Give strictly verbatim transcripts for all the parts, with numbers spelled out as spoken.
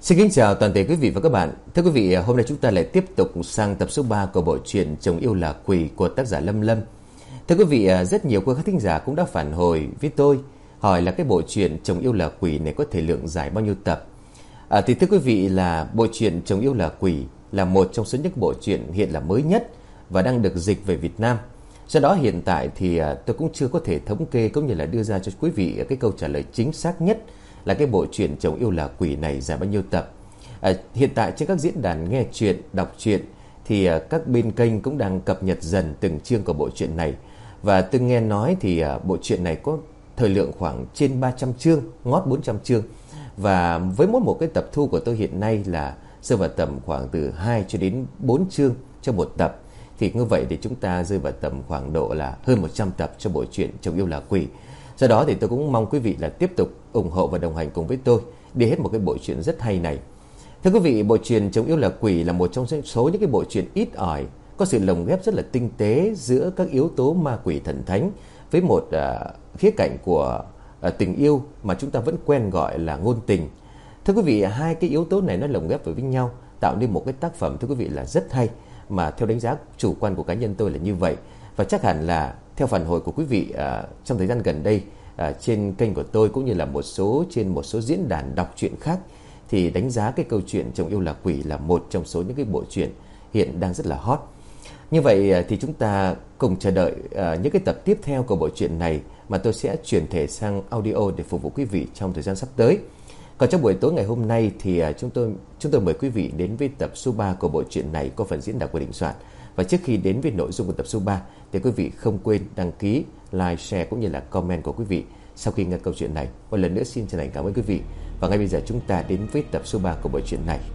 Xin kính chào toàn thể quý vị và các bạn. Thưa quý vị, hôm nay chúng ta lại tiếp tục sang tập số ba của bộ truyện Chồng Yêu Là Quỷ của tác giả Lâm Lâm. Thưa quý vị, rất nhiều quý khán thính giả cũng đã phản hồi với tôi hỏi là cái bộ truyện Chồng Yêu Là Quỷ này có thể lượng dài bao nhiêu tập. À, thì thưa quý vị là bộ truyện Chồng Yêu Là Quỷ là một trong số những bộ truyện hiện là mới nhất và đang được dịch về Việt Nam. Do đó hiện tại thì tôi cũng chưa có thể thống kê cũng như là đưa ra cho quý vị cái câu trả lời chính xác nhất là cái bộ truyện Chồng Yêu Là Quỷ này dài bao nhiêu tập. À, hiện tại trên các diễn đàn nghe truyện, đọc truyện thì à, các bên kênh cũng đang cập nhật dần từng chương của bộ truyện này. Và tôi nghe nói thì à, bộ truyện này có thời lượng khoảng trên ba trăm chương, ngót bốn trăm chương. Và với mỗi một cái tập thu của tôi hiện nay là rơi vào tầm khoảng từ hai cho đến bốn chương cho một tập. Thì như vậy thì chúng ta rơi vào tầm khoảng độ là hơn một trăm tập cho bộ truyện Chồng Yêu Là Quỷ. Do đó thì tôi cũng mong quý vị là tiếp tục ủng hộ và đồng hành cùng với tôi đi hết một cái bộ truyện rất hay này. Thưa quý vị, bộ truyện Chồng Yêu Là Quỷ là một trong số những cái bộ truyện ít ỏi có sự lồng ghép rất là tinh tế giữa các yếu tố ma quỷ thần thánh với một uh, khía cạnh của uh, tình yêu mà chúng ta vẫn quen gọi là ngôn tình. Thưa quý vị, hai cái yếu tố này nó lồng ghép với nhau tạo nên một cái tác phẩm thưa quý vị là rất hay, mà theo đánh giá chủ quan của cá nhân tôi là như vậy. Và chắc hẳn là theo phản hồi của quý vị uh, trong thời gian gần đây uh, trên kênh của tôi cũng như là một số trên một số diễn đàn đọc truyện khác thì đánh giá cái câu chuyện Chồng Yêu Là Quỷ là một trong số những cái bộ truyện hiện đang rất là hot. Như vậy thì chúng ta cùng chờ đợi uh, những cái tập tiếp theo của bộ truyện này mà tôi sẽ chuyển thể sang audio để phục vụ quý vị trong thời gian sắp tới. Còn trong buổi tối ngày hôm nay thì uh, chúng tôi chúng tôi mời quý vị đến với tập số ba của bộ truyện này có phần diễn đọc của Đình Soạn. Và trước khi đến với nội dung của tập số ba thì quý vị không quên đăng ký, like, share cũng như là comment của quý vị sau khi nghe câu chuyện này. Một lần nữa xin chân thành cảm ơn quý vị. Và ngay bây giờ chúng ta đến với tập số ba của bộ truyện này.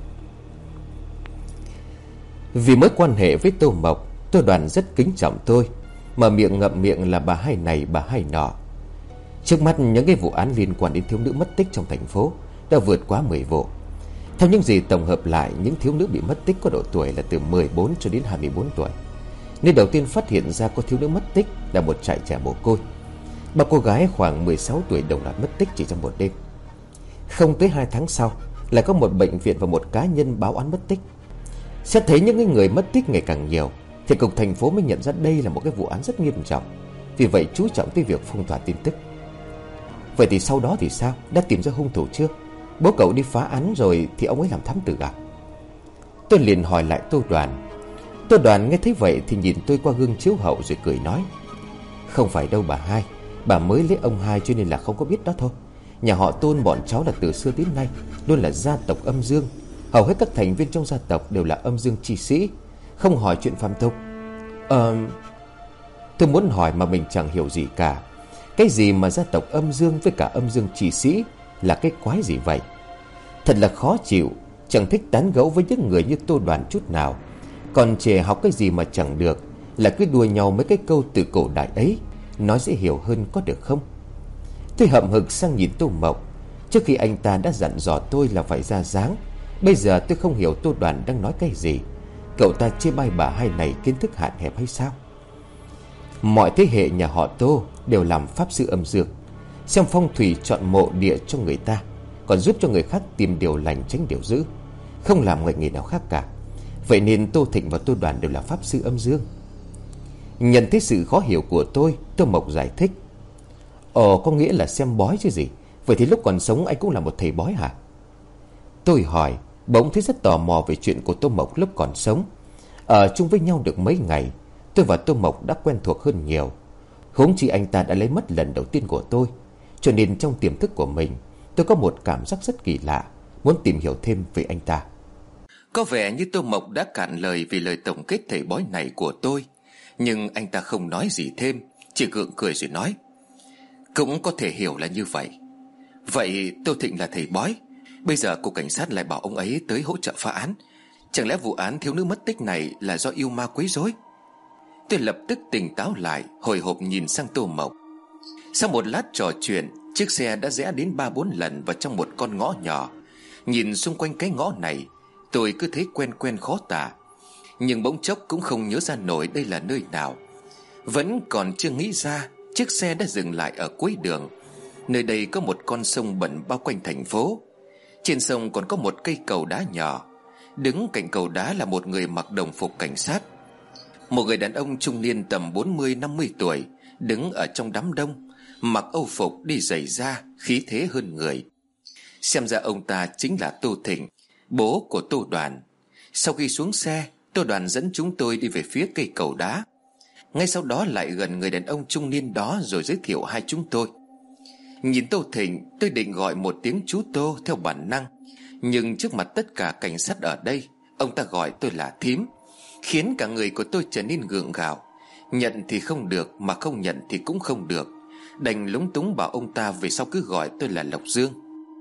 Vì mối quan hệ với Tô Mộc, Tô Đoàn rất kính trọng tôi, mà miệng ngậm miệng là bà hai này bà hai nọ. Trước mắt những cái vụ án liên quan đến thiếu nữ mất tích trong thành phố đã vượt quá mười vụ. Theo những gì tổng hợp lại, những thiếu nữ bị mất tích có độ tuổi là từ mười bốn cho đến hai mươi bốn tuổi. Nơi đầu tiên phát hiện ra có thiếu nữ mất tích là một trại trẻ mồ côi. Ba cô gái khoảng mười sáu tuổi đồng loạt mất tích chỉ trong một đêm. Không tới hai tháng sau, lại có một bệnh viện và một cá nhân báo án mất tích. Xét thấy những người mất tích ngày càng nhiều thì cục thành phố mới nhận ra đây là một cái vụ án rất nghiêm trọng. Vì vậy chú trọng tới việc phong tỏa tin tức. Vậy thì sau đó thì sao? Đã tìm ra hung thủ chưa? Bố cậu đi phá án rồi thì ông ấy làm thám tử à? Tôi liền hỏi lại Tô Đoàn. Tô Đoàn nghe thấy vậy thì nhìn tôi qua gương chiếu hậu rồi cười nói: Không phải đâu bà hai, bà mới lấy ông hai cho nên là không có biết đó thôi. Nhà họ Tôn bọn cháu là từ xưa đến nay luôn là gia tộc âm dương. Hầu hết các thành viên trong gia tộc đều là âm dương chi sĩ, không hỏi chuyện phàm tục. Ờ... Tôi muốn hỏi mà mình chẳng hiểu gì cả. Cái gì mà gia tộc âm dương với cả âm dương chi sĩ là cái quái gì vậy? Thật là khó chịu, chẳng thích tán gẫu với những người như Tô Đoàn chút nào. Còn trẻ học cái gì mà chẳng được, là cứ đùa nhau mấy cái câu từ cổ đại ấy, nói dễ hiểu hơn có được không? Tôi hậm hực sang nhìn Tô Mộc. Trước khi anh ta đã dặn dò tôi là phải ra dáng, bây giờ tôi không hiểu Tô Đoàn đang nói cái gì. Cậu ta chê bai bà hai này kiến thức hạn hẹp hay sao? Mọi thế hệ nhà họ Tô đều làm pháp sư âm dương, xem phong thủy chọn mộ địa cho người ta, còn giúp cho người khác tìm điều lành tránh điều dữ, không làm người nghề nào khác cả. Vậy nên Tô Thịnh và Tô Đoàn đều là pháp sư âm dương. Nhận thấy sự khó hiểu của tôi, Tô Mộc giải thích: Ồ, có nghĩa là xem bói chứ gì. Vậy thì lúc còn sống anh cũng là một thầy bói hả? Tôi hỏi, bỗng thấy rất tò mò về chuyện của Tô Mộc lúc còn sống. Ở chung với nhau được mấy ngày, tôi và Tô Mộc đã quen thuộc hơn nhiều. Huống chi anh ta đã lấy mất lần đầu tiên của tôi, cho nên trong tiềm thức của mình, tôi có một cảm giác rất kỳ lạ, muốn tìm hiểu thêm về anh ta. Có vẻ như Tô Mộc đã cạn lời vì lời tổng kết thầy bói này của tôi, nhưng anh ta không nói gì thêm, chỉ gượng cười rồi nói: Cũng có thể hiểu là như vậy. Vậy Tô Thịnh là thầy bói, bây giờ cục cảnh sát lại bảo ông ấy tới hỗ trợ phá án. Chẳng lẽ vụ án thiếu nữ mất tích này là do yêu ma quấy rối? Tôi lập tức tỉnh táo lại, hồi hộp nhìn sang Tô Mộc. Sau một lát trò chuyện, chiếc xe đã rẽ đến ba bốn lần vào trong một con ngõ nhỏ. Nhìn xung quanh cái ngõ này, tôi cứ thấy quen quen khó tả, nhưng bỗng chốc cũng không nhớ ra nổi đây là nơi nào. Vẫn còn chưa nghĩ ra, chiếc xe đã dừng lại ở cuối đường. Nơi đây có một con sông bẩn bao quanh thành phố. Trên sông còn có một cây cầu đá nhỏ. Đứng cạnh cầu đá là một người mặc đồng phục cảnh sát. Một người đàn ông trung niên tầm bốn mươi năm mươi tuổi, đứng ở trong đám đông, mặc âu phục, đi giày da, khí thế hơn người. Xem ra ông ta chính là Tô Thịnh, bố của Tô Đoàn. Sau khi xuống xe, Tô Đoàn dẫn chúng tôi đi về phía cây cầu đá. Ngay sau đó lại gần người đàn ông trung niên đó rồi giới thiệu hai chúng tôi. Nhìn Tô Thịnh, tôi định gọi một tiếng chú Tô theo bản năng, nhưng trước mặt tất cả cảnh sát ở đây, ông ta gọi tôi là thím, khiến cả người của tôi trở nên gượng gạo. Nhận thì không được, mà không nhận thì cũng không được. Đành lúng túng bảo ông ta về sau cứ gọi tôi là Lộc Dương.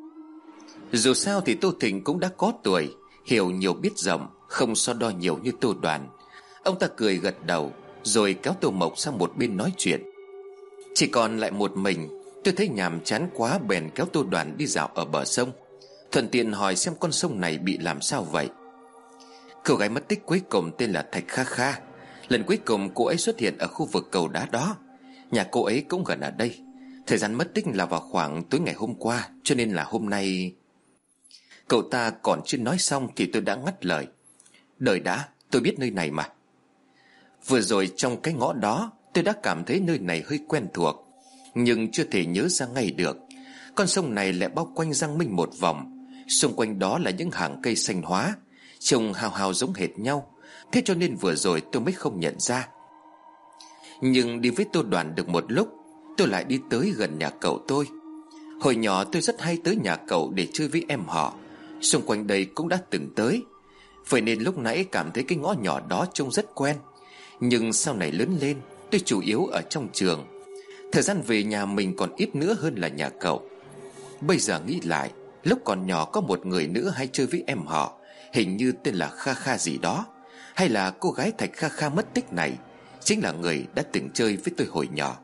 Dù sao thì Tô Thịnh cũng đã có tuổi, hiểu nhiều biết rộng, không so đo nhiều như Tô Đoàn. Ông ta cười gật đầu, rồi kéo Tô Mộc sang một bên nói chuyện. Chỉ còn lại một mình, tôi thấy nhàm chán quá bèn kéo Tô Đoàn đi dạo ở bờ sông, thuận tiện hỏi xem con sông này bị làm sao vậy. Cô gái mất tích cuối cùng tên là Thạch Kha Kha. Lần cuối cùng cô ấy xuất hiện ở khu vực cầu đá đó. Nhà cô ấy cũng gần ở đây. Thời gian mất tích là vào khoảng tối ngày hôm qua, cho nên là hôm nay. Cậu ta còn chưa nói xong thì tôi đã ngắt lời. Đợi đã, tôi biết nơi này mà. Vừa rồi trong cái ngõ đó, tôi đã cảm thấy nơi này hơi quen thuộc, nhưng chưa thể nhớ ra ngay được. Con sông này lại bao quanh Giang Minh một vòng. Xung quanh đó là những hàng cây xanh hóa, trông hào hào giống hệt nhau. Thế cho nên vừa rồi tôi mới không nhận ra. Nhưng đi với Tô Đoàn được một lúc, tôi lại đi tới gần nhà cậu tôi. Hồi nhỏ tôi rất hay tới nhà cậu để chơi với em họ. Xung quanh đây cũng đã từng tới, vậy nên lúc nãy cảm thấy cái ngõ nhỏ đó trông rất quen. Nhưng sau này lớn lên, tôi chủ yếu ở trong trường. Thời gian về nhà mình còn ít nữa hơn là nhà cậu. Bây giờ nghĩ lại, lúc còn nhỏ có một người nữa hay chơi với em họ, hình như tên là Kha Kha gì đó. Hay là cô gái Thạch Kha Kha mất tích này chính là người đã từng chơi với tôi hồi nhỏ.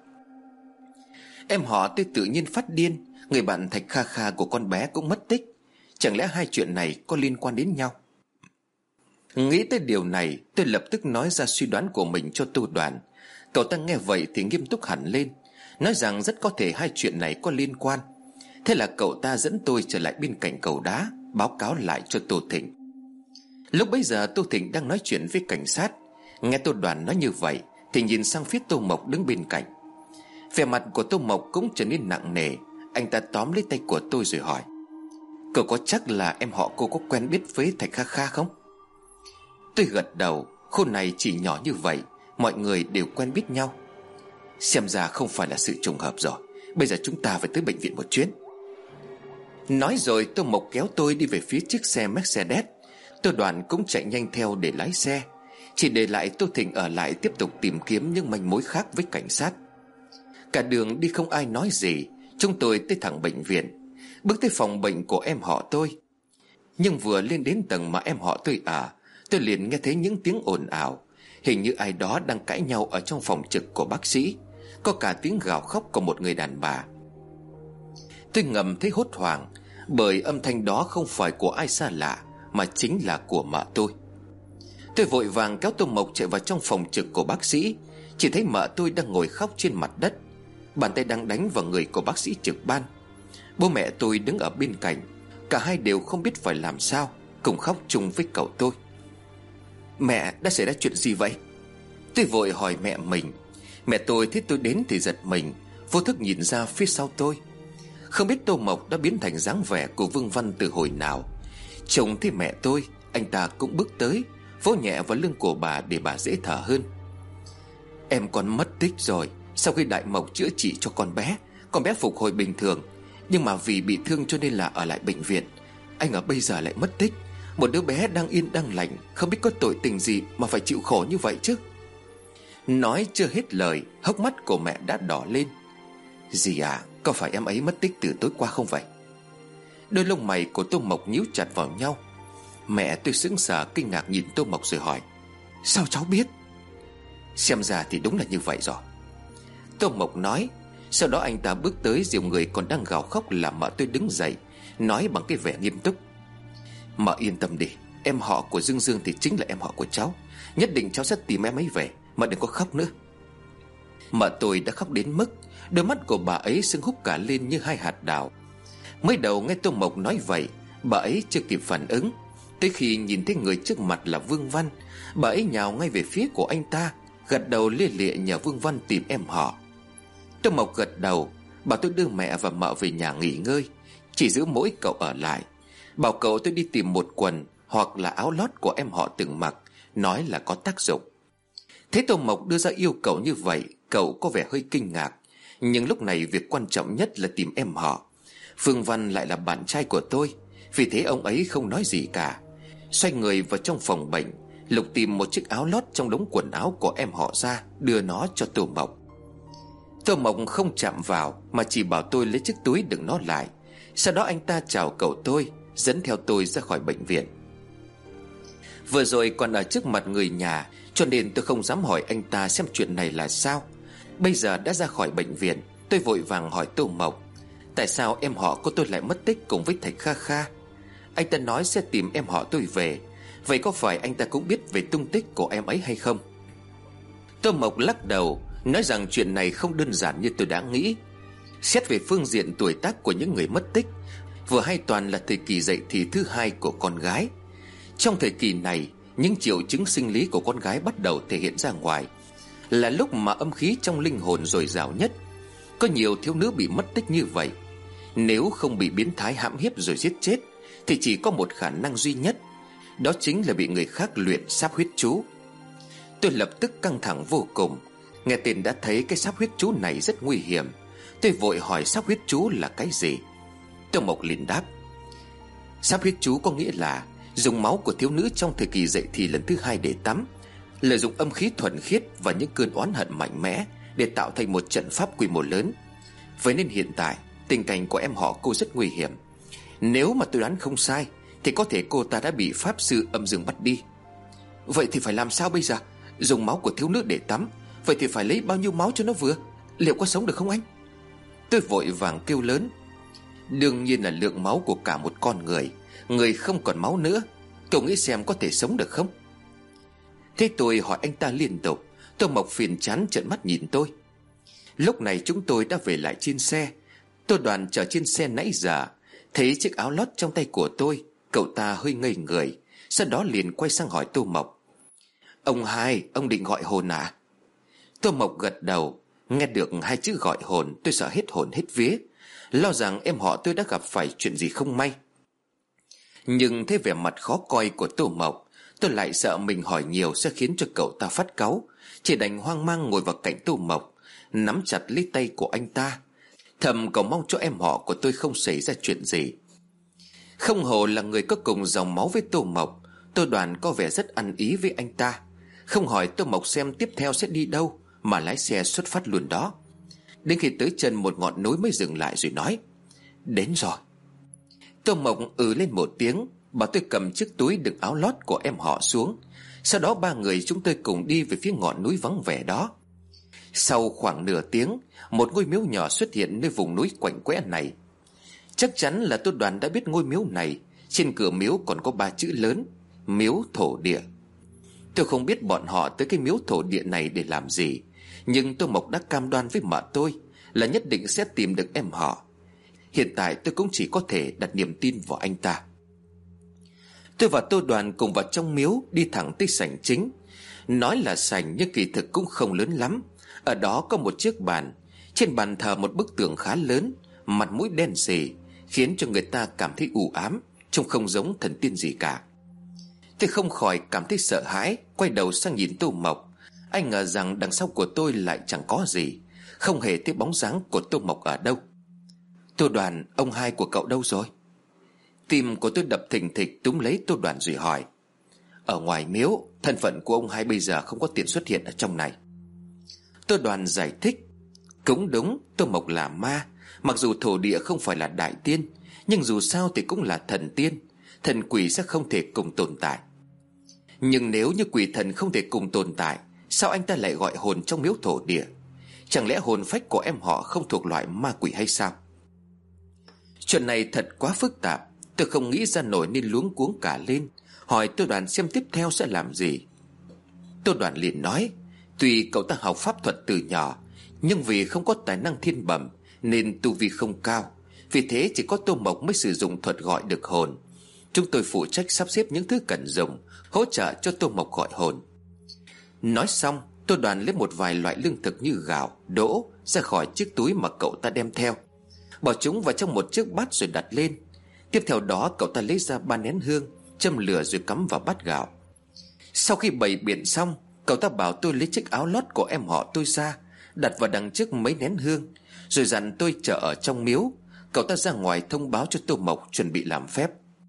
Em họ tôi tự nhiên phát điên, người bạn Thạch Kha Kha của con bé cũng mất tích. Chẳng lẽ hai chuyện này có liên quan đến nhau? Nghĩ tới điều này, tôi lập tức nói ra suy đoán của mình cho Tô Đoàn. Cậu ta nghe vậy thì nghiêm túc hẳn lên, nói rằng rất có thể hai chuyện này có liên quan. Thế là cậu ta dẫn tôi trở lại bên cạnh cầu đá, báo cáo lại cho Tô Thịnh. Lúc bấy giờ Tô Thịnh đang nói chuyện với cảnh sát. Nghe Tô Đoàn nói như vậy thì nhìn sang phía Tô Mộc đứng bên cạnh. Vẻ mặt của Tô Mộc cũng trở nên nặng nề. Anh ta tóm lấy tay của tôi rồi hỏi: Cậu có chắc là em họ cô có quen biết với Thạch Kha Kha không? Tôi gật đầu. Khu này chỉ nhỏ như vậy, mọi người đều quen biết nhau. Xem ra không phải là sự trùng hợp rồi. Bây giờ chúng ta phải tới bệnh viện một chuyến. Nói rồi Tô Mộc kéo tôi đi về phía chiếc xe Mercedes. Tô Đoàn cũng chạy nhanh theo để lái xe, chỉ để lại Tô Thịnh ở lại tiếp tục tìm kiếm những manh mối khác với cảnh sát. Cả đường đi không ai nói gì. Chúng tôi tới thẳng bệnh viện, bước tới phòng bệnh của em họ tôi. Nhưng vừa lên đến tầng mà em họ tôi ở, tôi liền nghe thấy những tiếng ồn ào. Hình như ai đó đang cãi nhau ở trong phòng trực của bác sĩ. Có cả tiếng gào khóc của một người đàn bà. Tôi ngầm thấy hốt hoảng, bởi âm thanh đó không phải của ai xa lạ, mà chính là của mợ tôi. Tôi vội vàng kéo Tô Mộc chạy vào trong phòng trực của bác sĩ. Chỉ thấy mợ tôi đang ngồi khóc trên mặt đất, bàn tay đang đánh vào người của bác sĩ trực ban. Bố mẹ tôi đứng ở bên cạnh, cả hai đều không biết phải làm sao, cùng khóc chung với cậu tôi. Mẹ, đã xảy ra chuyện gì vậy? Tôi vội hỏi mẹ mình. Mẹ tôi thấy tôi đến thì giật mình, vô thức nhìn ra phía sau tôi. Không biết Tô Mộc đã biến thành dáng vẻ của Vương Văn từ hồi nào. Trông thấy mẹ tôi, anh ta cũng bước tới, vỗ nhẹ vào lưng của bà để bà dễ thở hơn. Em con mất tích rồi. Sau khi Đại Mộc chữa trị cho con bé, con bé phục hồi bình thường, nhưng mà vì bị thương cho nên là ở lại bệnh viện. Anh ở bây giờ lại mất tích. Một đứa bé đang yên đang lành, không biết có tội tình gì mà phải chịu khổ như vậy chứ. Nói chưa hết lời, hốc mắt của mẹ đã đỏ lên. Dì à, có phải em ấy mất tích từ tối qua không vậy? Đôi lông mày của Tô Mộc nhíu chặt vào nhau. Mẹ tôi sững sờ kinh ngạc nhìn Tô Mộc rồi hỏi: Sao cháu biết? Xem ra thì đúng là như vậy rồi, Tô Mộc nói. Sau đó anh ta bước tới dìu người còn đang gào khóc là mợ tôi đứng dậy, nói bằng cái vẻ nghiêm túc: Mợ yên tâm đi, em họ của Dương Dương thì chính là em họ của cháu. Nhất định cháu sẽ tìm em ấy về, mợ đừng có khóc nữa. Mợ tôi đã khóc đến mức đôi mắt của bà ấy sưng húp cả lên như hai hạt đào. Mới đầu nghe Tô Mộc nói vậy, Bà ấy chưa kịp phản ứng, tới khi nhìn thấy người trước mặt là Vương Văn, bà ấy nhào ngay về phía của anh ta, gật đầu lia lịa nhờ Vương Văn tìm em họ. Tô Mộc gật đầu, bảo tôi đưa mẹ và mợ về nhà nghỉ ngơi, chỉ giữ mỗi cậu ở lại. Bảo cậu tôi đi tìm một quần hoặc là áo lót của em họ từng mặc, nói là có tác dụng. Thế Tô Mộc đưa ra yêu cầu như vậy, cậu có vẻ hơi kinh ngạc. Nhưng lúc này việc quan trọng nhất là tìm em họ. Phương Văn lại là bạn trai của tôi, vì thế ông ấy không nói gì cả. Xoay người vào trong phòng bệnh, lục tìm một chiếc áo lót trong đống quần áo của em họ ra, đưa nó cho Tô Mộc. Tô Mộc không chạm vào, mà chỉ bảo tôi lấy chiếc túi đựng nó lại. Sau đó anh ta chào cậu tôi, dẫn theo tôi ra khỏi bệnh viện. Vừa rồi còn ở trước mặt người nhà, cho nên tôi không dám hỏi anh ta xem chuyện này là sao. Bây giờ đã ra khỏi bệnh viện, tôi vội vàng hỏi Tô Mộc, tại sao em họ của tôi lại mất tích cùng với Thạch Kha Kha? Anh ta nói sẽ tìm em họ tôi về. Vậy có phải anh ta cũng biết về tung tích của em ấy hay không? Tô Mộc lắc đầu, nói rằng chuyện này không đơn giản như tôi đã nghĩ. Xét về phương diện tuổi tác của những người mất tích, vừa hay toàn là thời kỳ dậy thì thứ hai của con gái. Trong thời kỳ này, những triệu chứng sinh lý của con gái bắt đầu thể hiện ra ngoài, là lúc mà âm khí trong linh hồn dồi dào nhất. Có nhiều thiếu nữ bị mất tích như vậy. Nếu không bị biến thái hãm hiếp rồi giết chết, thì chỉ có một khả năng duy nhất, đó chính là bị người khác luyện sáp huyết chú. Tôi lập tức căng thẳng vô cùng. Nghe tên đã thấy cái sáp huyết chú này rất nguy hiểm. Tôi vội hỏi sáp huyết chú là cái gì. Tô Mộc liền đáp, sáp huyết chú có nghĩa là dùng máu của thiếu nữ trong thời kỳ dậy thì lần thứ hai để tắm, lợi dụng âm khí thuần khiết và những cơn oán hận mạnh mẽ để tạo thành một trận pháp quy mô lớn. Vậy nên hiện tại tình cảnh của em họ cô rất nguy hiểm. Nếu mà tôi đoán không sai, thì có thể cô ta đã bị pháp sư âm dương bắt đi. Vậy thì phải làm sao bây giờ? Dùng máu của thiếu nữ để tắm, vậy thì phải lấy bao nhiêu máu cho nó vừa? Liệu có sống được không anh? Tôi vội vàng kêu lớn, đương nhiên là lượng máu của cả một con người. Người không còn máu nữa, cậu nghĩ xem có thể sống được không? Thế tôi hỏi anh ta liên tục. Tô Mộc phiền chán trợn mắt nhìn tôi. Lúc này chúng tôi đã về lại trên xe. Tô Đoàn chờ trên xe nãy giờ, thấy chiếc áo lót trong tay của tôi, cậu ta hơi ngây người, sau đó liền quay sang hỏi Tô Mộc, ông hai, ông định gọi hồn à? Tô Mộc gật đầu. Nghe được hai chữ gọi hồn, tôi sợ hết hồn hết vía, lo rằng em họ tôi đã gặp phải chuyện gì không may. Nhưng thấy vẻ mặt khó coi của Tô Mộc, tôi lại sợ mình hỏi nhiều sẽ khiến cho cậu ta phát cáu, chỉ đành hoang mang ngồi vào cạnh Tô Mộc, nắm chặt lấy tay của anh ta, thầm cầu mong cho em họ của tôi không xảy ra chuyện gì. Không hồ là người có cùng dòng máu với Tô Mộc, Tô Đoàn có vẻ rất ăn ý với anh ta, không hỏi Tô Mộc xem tiếp theo sẽ đi đâu, mà lái xe xuất phát luôn đó. Đến khi tới chân một ngọn núi mới dừng lại rồi nói, đến rồi. Tô Mộc ừ lên một tiếng, bảo tôi cầm chiếc túi đựng áo lót của em họ xuống. Sau đó ba người chúng tôi cùng đi về phía ngọn núi vắng vẻ đó. Sau khoảng nửa tiếng, một ngôi miếu nhỏ xuất hiện nơi vùng núi quạnh quẽ này. Chắc chắn là Tô Đoàn đã biết ngôi miếu này. Trên cửa miếu còn có ba chữ lớn, miếu thổ địa. Tôi không biết bọn họ tới cái miếu thổ địa này để làm gì, nhưng Tô Mộc đã cam đoan với mợ tôi là nhất định sẽ tìm được em họ. Hiện tại tôi cũng chỉ có thể đặt niềm tin vào anh ta. Tôi và Tô Đoàn cùng vào trong miếu, đi thẳng tới sảnh chính. Nói là sảnh nhưng kỳ thực cũng không lớn lắm. Ở đó có một chiếc bàn, trên bàn thờ một bức tượng khá lớn, mặt mũi đen sì, khiến cho người ta cảm thấy u ám, trông không giống thần tiên gì cả. Tôi không khỏi cảm thấy sợ hãi, quay đầu sang nhìn Tô Mộc. Anh ngờ rằng đằng sau của tôi lại chẳng có gì, không hề thấy bóng dáng của Tô Mộc ở đâu. Tô Đoàn, ông hai của cậu đâu rồi? Tim của tôi đập thình thịch, túm lấy Tô Đoàn rồi hỏi. Ở ngoài miếu, thân phận của ông hai bây giờ không có tiện xuất hiện ở trong này. Tô Đoàn giải thích. Cũng đúng, Tô Mộc là ma. Mặc dù thổ địa không phải là đại tiên, nhưng dù sao thì cũng là thần tiên. Thần quỷ sẽ không thể cùng tồn tại. Nhưng nếu như quỷ thần không thể cùng tồn tại, sao anh ta lại gọi hồn trong miếu thổ địa? Chẳng lẽ hồn phách của em họ không thuộc loại ma quỷ hay sao? Chuyện này thật quá phức tạp, tôi không nghĩ ra nổi nên luống cuống cả lên, hỏi Tô Đoàn xem tiếp theo sẽ làm gì. Tô Đoàn liền nói, tuy cậu ta học pháp thuật từ nhỏ, nhưng vì không có tài năng thiên bẩm nên tu vi không cao. Vì thế chỉ có Tô Mộc mới sử dụng thuật gọi được hồn. Chúng tôi phụ trách sắp xếp những thứ cần dùng, hỗ trợ cho Tô Mộc gọi hồn. Nói xong, tôi Đoàn lấy một vài loại lương thực như gạo, đỗ ra khỏi chiếc túi mà cậu ta đem theo, bỏ chúng vào trong một chiếc bát rồi đặt lên. Tiếp theo đó cậu ta lấy ra ba nén hương, châm lửa rồi cắm vào bát gạo. Sau khi bày biện xong, cậu ta bảo tôi lấy chiếc áo lót của em họ tôi ra, đặt vào đằng trước mấy nén hương, rồi dặn tôi chờ ở trong miếu. Cậu ta ra ngoài thông báo cho Tô Mộc chuẩn bị làm phép.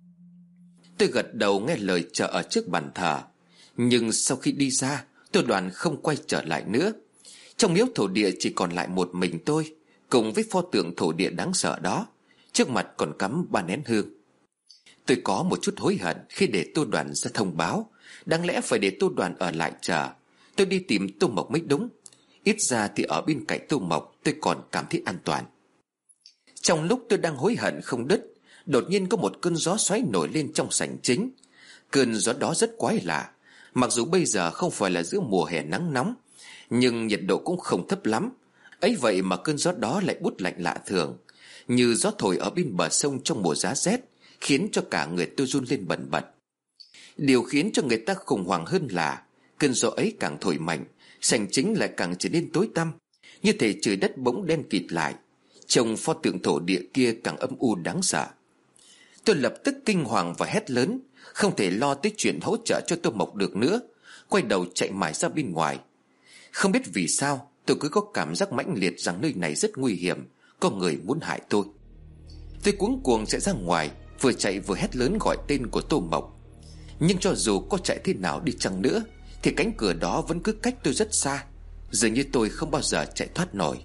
Tôi gật đầu nghe lời chờ ở trước bàn thờ. Nhưng sau khi đi ra, tôi Đoàn không quay trở lại nữa. Trong miếu thổ địa chỉ còn lại một mình tôi, cùng với pho tượng thổ địa đáng sợ đó. Trước mặt còn cắm ba nén hương. Tôi có một chút hối hận khi để Tô Đoàn ra thông báo. Đáng lẽ phải để Tô Đoàn ở lại chờ. Tôi đi tìm Tô Mộc mới đúng. Ít ra thì ở bên cạnh Tô Mộc tôi còn cảm thấy an toàn. Trong lúc tôi đang hối hận không đứt, đột nhiên có một cơn gió xoáy nổi lên trong sảnh chính. Cơn gió đó rất quái lạ. Mặc dù bây giờ không phải là giữa mùa hè nắng nóng, nhưng nhiệt độ cũng không thấp lắm. Ấy vậy mà cơn gió đó lại bút lạnh lạ thường, như gió thổi ở bên bờ sông trong mùa giá rét, khiến cho cả người tôi run lên bần bật. Điều khiến cho người ta khủng hoảng hơn là cơn gió ấy càng thổi mạnh, sảnh chính lại càng trở nên tối tăm, như thể trời đất bỗng đen kịt lại. Trông pho tượng thổ địa kia càng âm u đáng sợ. Tôi lập tức kinh hoàng và hét lớn, không thể lo tới chuyện hỗ trợ cho Tô Mộc được nữa, quay đầu chạy mãi ra bên ngoài. Không biết vì sao tôi cứ có cảm giác mãnh liệt rằng nơi này rất nguy hiểm, có người muốn hại tôi. Tôi cuống cuồng chạy ra ngoài, vừa chạy vừa hét lớn gọi tên của Tô Mộc. Nhưng cho dù có chạy thế nào đi chăng nữa thì cánh cửa đó vẫn cứ cách tôi rất xa, dường như tôi không bao giờ chạy thoát nổi.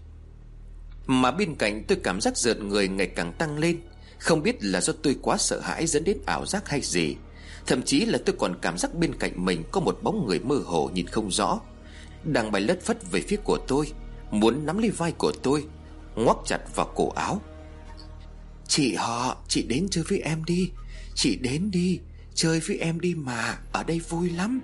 Mà bên cạnh tôi cảm giác rợn người ngày càng tăng lên. Không biết là do tôi quá sợ hãi dẫn đến ảo giác hay gì. Thậm chí là tôi còn cảm giác bên cạnh mình có một bóng người mơ hồ nhìn không rõ, đang bay lất phất về phía của tôi, muốn nắm lấy vai của tôi, ngoắc chặt vào cổ áo. Chị họ, chị đến chơi với em đi. Chị đến đi, chơi với em đi mà, ở đây vui lắm.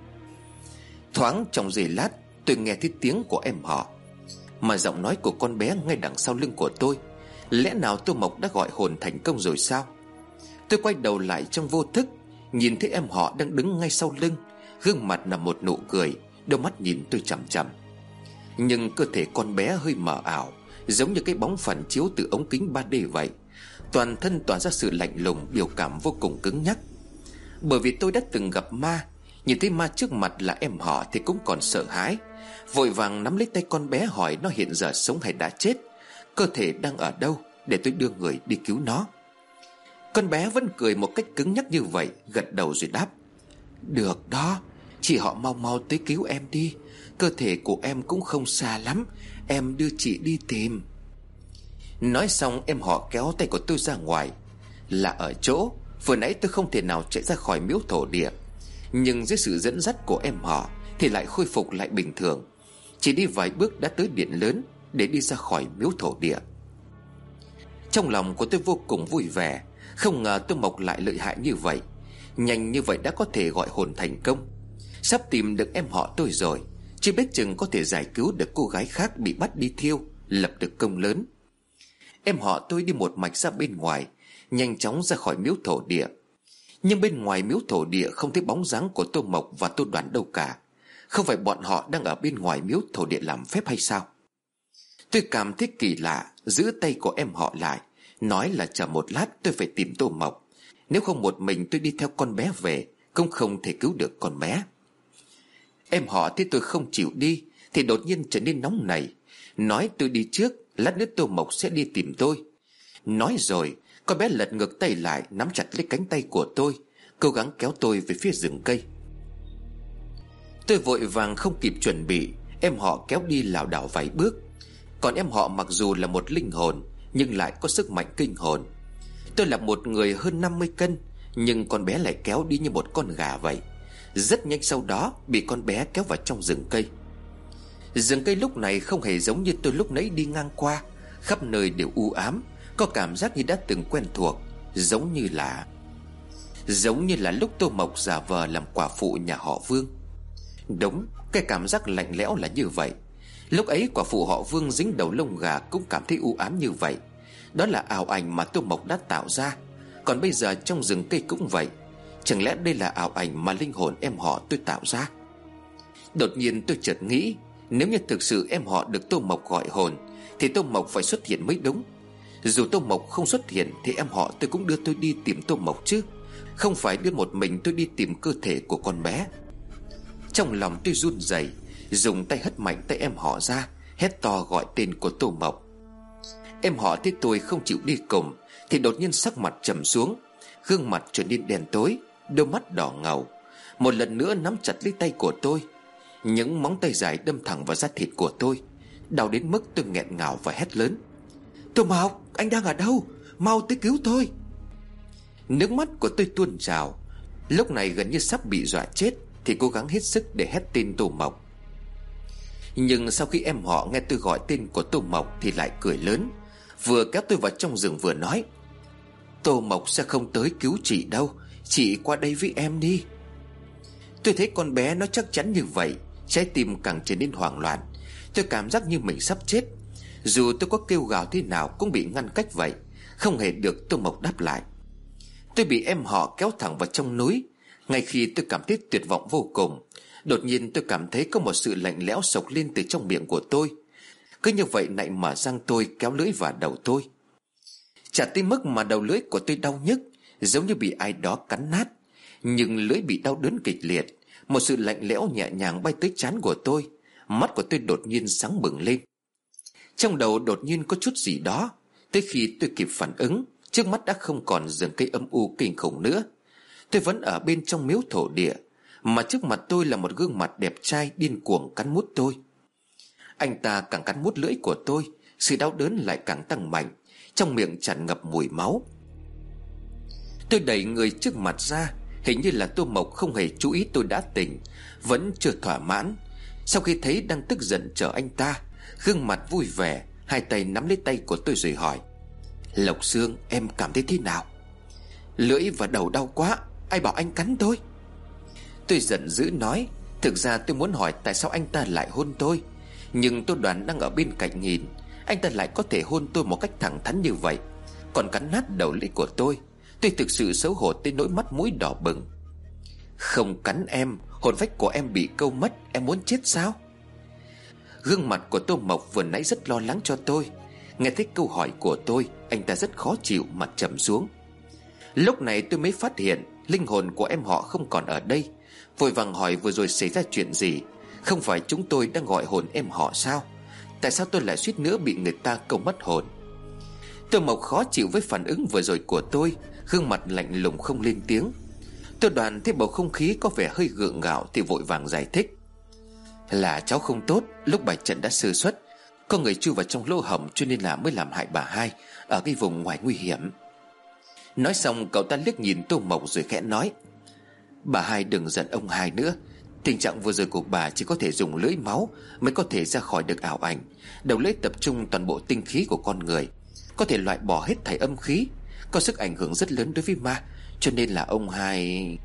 Thoáng trong giây lát tôi nghe thấy tiếng của em họ, mà giọng nói của con bé ngay đằng sau lưng của tôi. Lẽ nào Tô Mộc đã gọi hồn thành công rồi sao? Tôi quay đầu lại trong vô thức, nhìn thấy em họ đang đứng ngay sau lưng, gương mặt là một nụ cười, đôi mắt nhìn tôi chằm chằm. Nhưng cơ thể con bé hơi mờ ảo, giống như cái bóng phản chiếu từ ống kính ba D vậy. Toàn thân tỏa ra sự lạnh lùng, biểu cảm vô cùng cứng nhắc. Bởi vì tôi đã từng gặp ma, nhìn thấy ma trước mặt là em họ thì cũng còn sợ hãi, vội vàng nắm lấy tay con bé hỏi nó hiện giờ sống hay đã chết, cơ thể đang ở đâu để tôi đưa người đi cứu nó. Con bé vẫn cười một cách cứng nhắc như vậy, gật đầu rồi đáp: Được đó, chị họ mau mau tới cứu em đi. Cơ thể của em cũng không xa lắm, em đưa chị đi tìm. Nói xong em họ kéo tay của tôi ra ngoài. Là ở chỗ vừa nãy tôi không thể nào chạy ra khỏi miếu thổ địa, nhưng dưới sự dẫn dắt của em họ thì lại khôi phục lại bình thường. Chỉ đi vài bước đã tới điện lớn để đi ra khỏi miếu thổ địa. Trong lòng của tôi vô cùng vui vẻ. Không ngờ Tô Mộc lại lợi hại như vậy, nhanh như vậy đã có thể gọi hồn thành công. Sắp tìm được em họ tôi rồi, chưa biết chừng có thể giải cứu được cô gái khác bị bắt đi thiêu, lập được công lớn. Em họ tôi đi một mạch ra bên ngoài, nhanh chóng ra khỏi miếu thổ địa. Nhưng bên ngoài miếu thổ địa không thấy bóng dáng của Tô Mộc và Tô Đoàn đâu cả. Không phải bọn họ đang ở bên ngoài miếu thổ địa làm phép hay sao? Tôi cảm thấy kỳ lạ, giữ tay của em họ lại, nói là chờ một lát tôi phải tìm Tô Mộc. Nếu không một mình tôi đi theo con bé về, cũng không thể cứu được con bé. Em họ thấy tôi không chịu đi thì đột nhiên trở nên nóng nảy, nói tôi đi trước, lát nữa Tô Mộc sẽ đi tìm tôi. Nói rồi con bé lật ngược tay lại, nắm chặt lấy cánh tay của tôi, cố gắng kéo tôi về phía rừng cây. Tôi vội vàng không kịp chuẩn bị, em họ kéo đi lảo đảo vài bước. Còn em họ mặc dù là một linh hồn nhưng lại có sức mạnh kinh hồn. Tôi là một người hơn năm mươi cân, nhưng con bé lại kéo đi như một con gà vậy. Rất nhanh sau đó bị con bé kéo vào trong rừng cây. Rừng cây lúc này không hề giống như tôi lúc nãy đi ngang qua. Khắp nơi đều u ám, có cảm giác như đã từng quen thuộc. Giống như là Giống như là lúc Tô Mộc giả vờ làm quả phụ nhà họ Vương. Đúng, cái cảm giác lạnh lẽo là như vậy. Lúc ấy quả phụ họ Vương dính đầu lông gà cũng cảm thấy u ám như vậy. Đó là ảo ảnh mà Tô Mộc đã tạo ra. Còn bây giờ trong rừng cây cũng vậy, Chẳng lẽ đây là ảo ảnh mà linh hồn em họ tôi tạo ra? Đột nhiên tôi chợt nghĩ, nếu như thực sự em họ được Tô Mộc gọi hồn thì Tô Mộc phải xuất hiện mới đúng. Dù Tô Mộc không xuất hiện thì em họ tôi cũng đưa tôi đi tìm Tô Mộc chứ, không phải đưa một mình tôi đi tìm cơ thể của con bé. Trong lòng tôi run rẩy, dùng tay hất mạnh tay em họ ra, hét to gọi tên của Tô Mộc. Em họ thấy tôi không chịu đi cùng thì đột nhiên sắc mặt trầm xuống, gương mặt trở nên đen tối, đôi mắt đỏ ngầu, một lần nữa nắm chặt lấy tay của tôi. Những móng tay dài đâm thẳng vào da thịt của tôi, đau đến mức tôi nghẹn ngào và hét lớn: Tô Mộc, anh đang ở đâu? Mau tới cứu tôi! Nước mắt của tôi tuôn trào. Lúc này gần như sắp bị dọa chết thì cố gắng hết sức để hét tên Tô Mộc. Nhưng sau khi em họ nghe tôi gọi tên của Tô Mộc thì lại cười lớn, vừa kéo tôi vào trong rừng vừa nói: Tô Mộc sẽ không tới cứu chị đâu, chị qua đây với em đi. Tôi thấy con bé nó chắc chắn như vậy, trái tim càng trở nên hoảng loạn. Tôi cảm giác như mình sắp chết. Dù tôi có kêu gào thế nào cũng bị ngăn cách vậy, không hề được Tô Mộc đáp lại. Tôi bị em họ kéo thẳng vào trong núi. Ngay khi tôi cảm thấy tuyệt vọng vô cùng, đột nhiên tôi cảm thấy có một sự lạnh lẽo sộc lên từ trong miệng của tôi. Cứ như vậy lại mở răng tôi kéo lưỡi vào đầu tôi. Chả tới mức mà đầu lưỡi của tôi đau nhức, giống như bị ai đó cắn nát, nhưng lưỡi bị đau đớn kịch liệt. Một sự lạnh lẽo nhẹ nhàng bay tới trán của tôi. Mắt của tôi đột nhiên sáng bừng lên. Trong đầu đột nhiên có chút gì đó. Tới khi tôi kịp phản ứng, trước mắt đã không còn rừng cây âm u kinh khủng nữa. Tôi vẫn ở bên trong miếu thổ địa, mà trước mặt tôi là một gương mặt đẹp trai điên cuồng cắn mút tôi. Anh ta càng cắn mút lưỡi của tôi, sự đau đớn lại càng tăng mạnh, trong miệng tràn ngập mùi máu. Tôi đẩy người trước mặt ra. Hình như là Tô Mộc không hề chú ý tôi đã tỉnh, vẫn chưa thỏa mãn. Sau khi thấy đang tức giận chờ anh ta, gương mặt vui vẻ, hai tay nắm lấy tay của tôi rồi hỏi: Lộc Sương, em cảm thấy thế nào? Lưỡi và đầu đau quá, ai bảo anh cắn tôi? Tôi giận dữ nói: Thực ra tôi muốn hỏi tại sao anh ta lại hôn tôi, nhưng tôi đoán đang ở bên cạnh nhìn, anh ta lại có thể hôn tôi một cách thẳng thắn như vậy, còn cắn nát đầu lưỡi của tôi. Tôi thực sự xấu hổ tới nỗi mắt mũi đỏ bừng. Không cắn em, hồn phách của em bị câu mất, em muốn chết sao? Gương mặt của Tô Mộc vừa nãy rất lo lắng cho tôi. Nghe thấy câu hỏi của tôi, anh ta rất khó chịu, mặt trầm xuống. Lúc này tôi mới phát hiện linh hồn của em họ không còn ở đây, vội vàng hỏi vừa rồi xảy ra chuyện gì. Không phải chúng tôi đang gọi hồn em họ sao? Tại sao tôi lại suýt nữa bị người ta câu mất hồn? Tô Mộc khó chịu với phản ứng vừa rồi của tôi, gương mặt lạnh lùng không lên tiếng. Tôi đoán thấy bầu không khí có vẻ hơi gượng gạo thì vội vàng giải thích: Là cháu không tốt, lúc bài trận đã sơ suất, có người chui vào trong lỗ hổng cho nên là mới làm hại bà hai ở cái vùng ngoài nguy hiểm. Nói xong cậu ta liếc nhìn Tô Mộc rồi khẽ nói: Bà hai đừng giận ông hai nữa. Tình trạng vừa rồi của bà chỉ có thể dùng lưỡi máu mới có thể ra khỏi được ảo ảnh. Đầu lưỡi tập trung toàn bộ tinh khí của con người, có thể loại bỏ hết thảy âm khí, có sức ảnh hưởng rất lớn đối với ma, cho nên là ông hai...